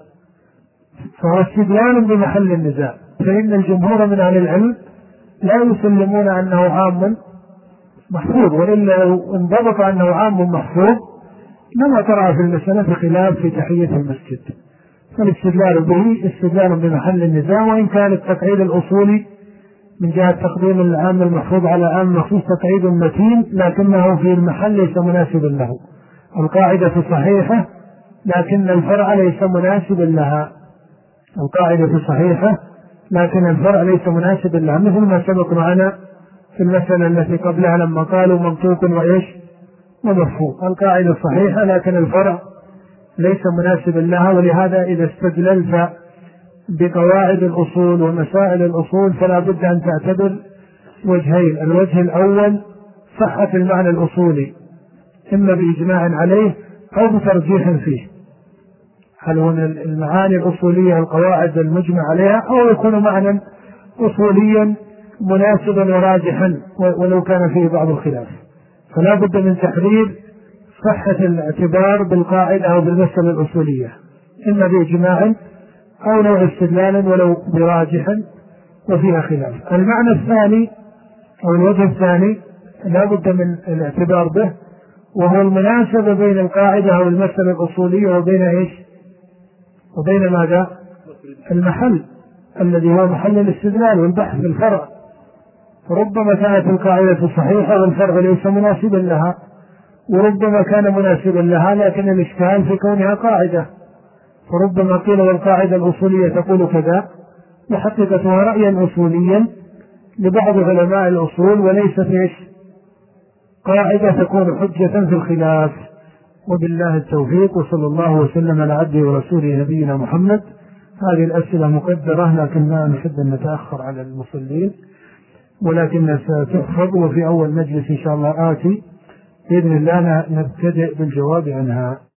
فهو استدلال بمحل النزاع. فإن الجمهور من أهل العلم لا يسلمون أنه عام محفوظ، وإلا لو انضبط أنه عام محفوظ لما ترى في المسألة خلاف في تحية المسجد. فالاستدلال به استدلال بمحل النزاع، وإن كان التقعيد الأصولي من جهة تقديم العام المحفوظ على العام المخصوص تقعيد متين، لكنه في المحل ليس مناسبا له. القاعدة صحيحة لكن الفرع ليس مناسبا لها، القاعدة صحيحة لكن الفرع ليس مناسبا لها، مثل ما سبق معنا في المسألة التي قبلها لما قالوا منطوق وإيش ومفهوم. القاعدة صحيحة لكن الفرع ليس مناسبا لها، ولهذا إذا استدللت بقواعد الأصول ومسائل الأصول فلا بد أن تعتبر وجهين. الوجه الأول صحة المعنى الأصولي إما بإجماع عليه أو بترجيح فيه، هل هو المعاني الأصولية القواعد المجمع عليها، أو يكون معنى أصوليا مناسبا وراجحا ولو كان فيه بعض الخلاف. فلا بد من تحرير صحة الاعتبار بالقاعدة أو بالمسألة الأصولية إما بإجماع أو نوع استدلالا ولو براجحا وفيها خلاف. المعنى الثاني أو الوجه الثاني لا بد من الاعتبار به، وهو المناسبة بين القاعدة أو المسألة الأصولية وبين إيش؟ وبين ماذا؟ المحل الذي هو محل الاستدلال والبحث في الفرع. فربما كانت القاعدة صحيحة والفرع ليس مناسبا لها، وربما كان مناسبا لها لكن الإشكال في كونها قاعدة، فربما قيل والقاعدة الأصولية تقول كذا وحقيقتها رأيا أصوليا لبعض علماء الأصول وليست إيش؟ قاعدة تكون حجة في الخلاف. وبالله التوفيق، وصلى الله وسلم على عبده ورسوله نبينا محمد. هذه الأسئلة مقدرة لكن لا نحب أن نتأخر على المصلين، ولكن ستحفظ، وفي أول مجلس إن شاء الله آتي بإذن الله نبتدئ بالجواب عنها.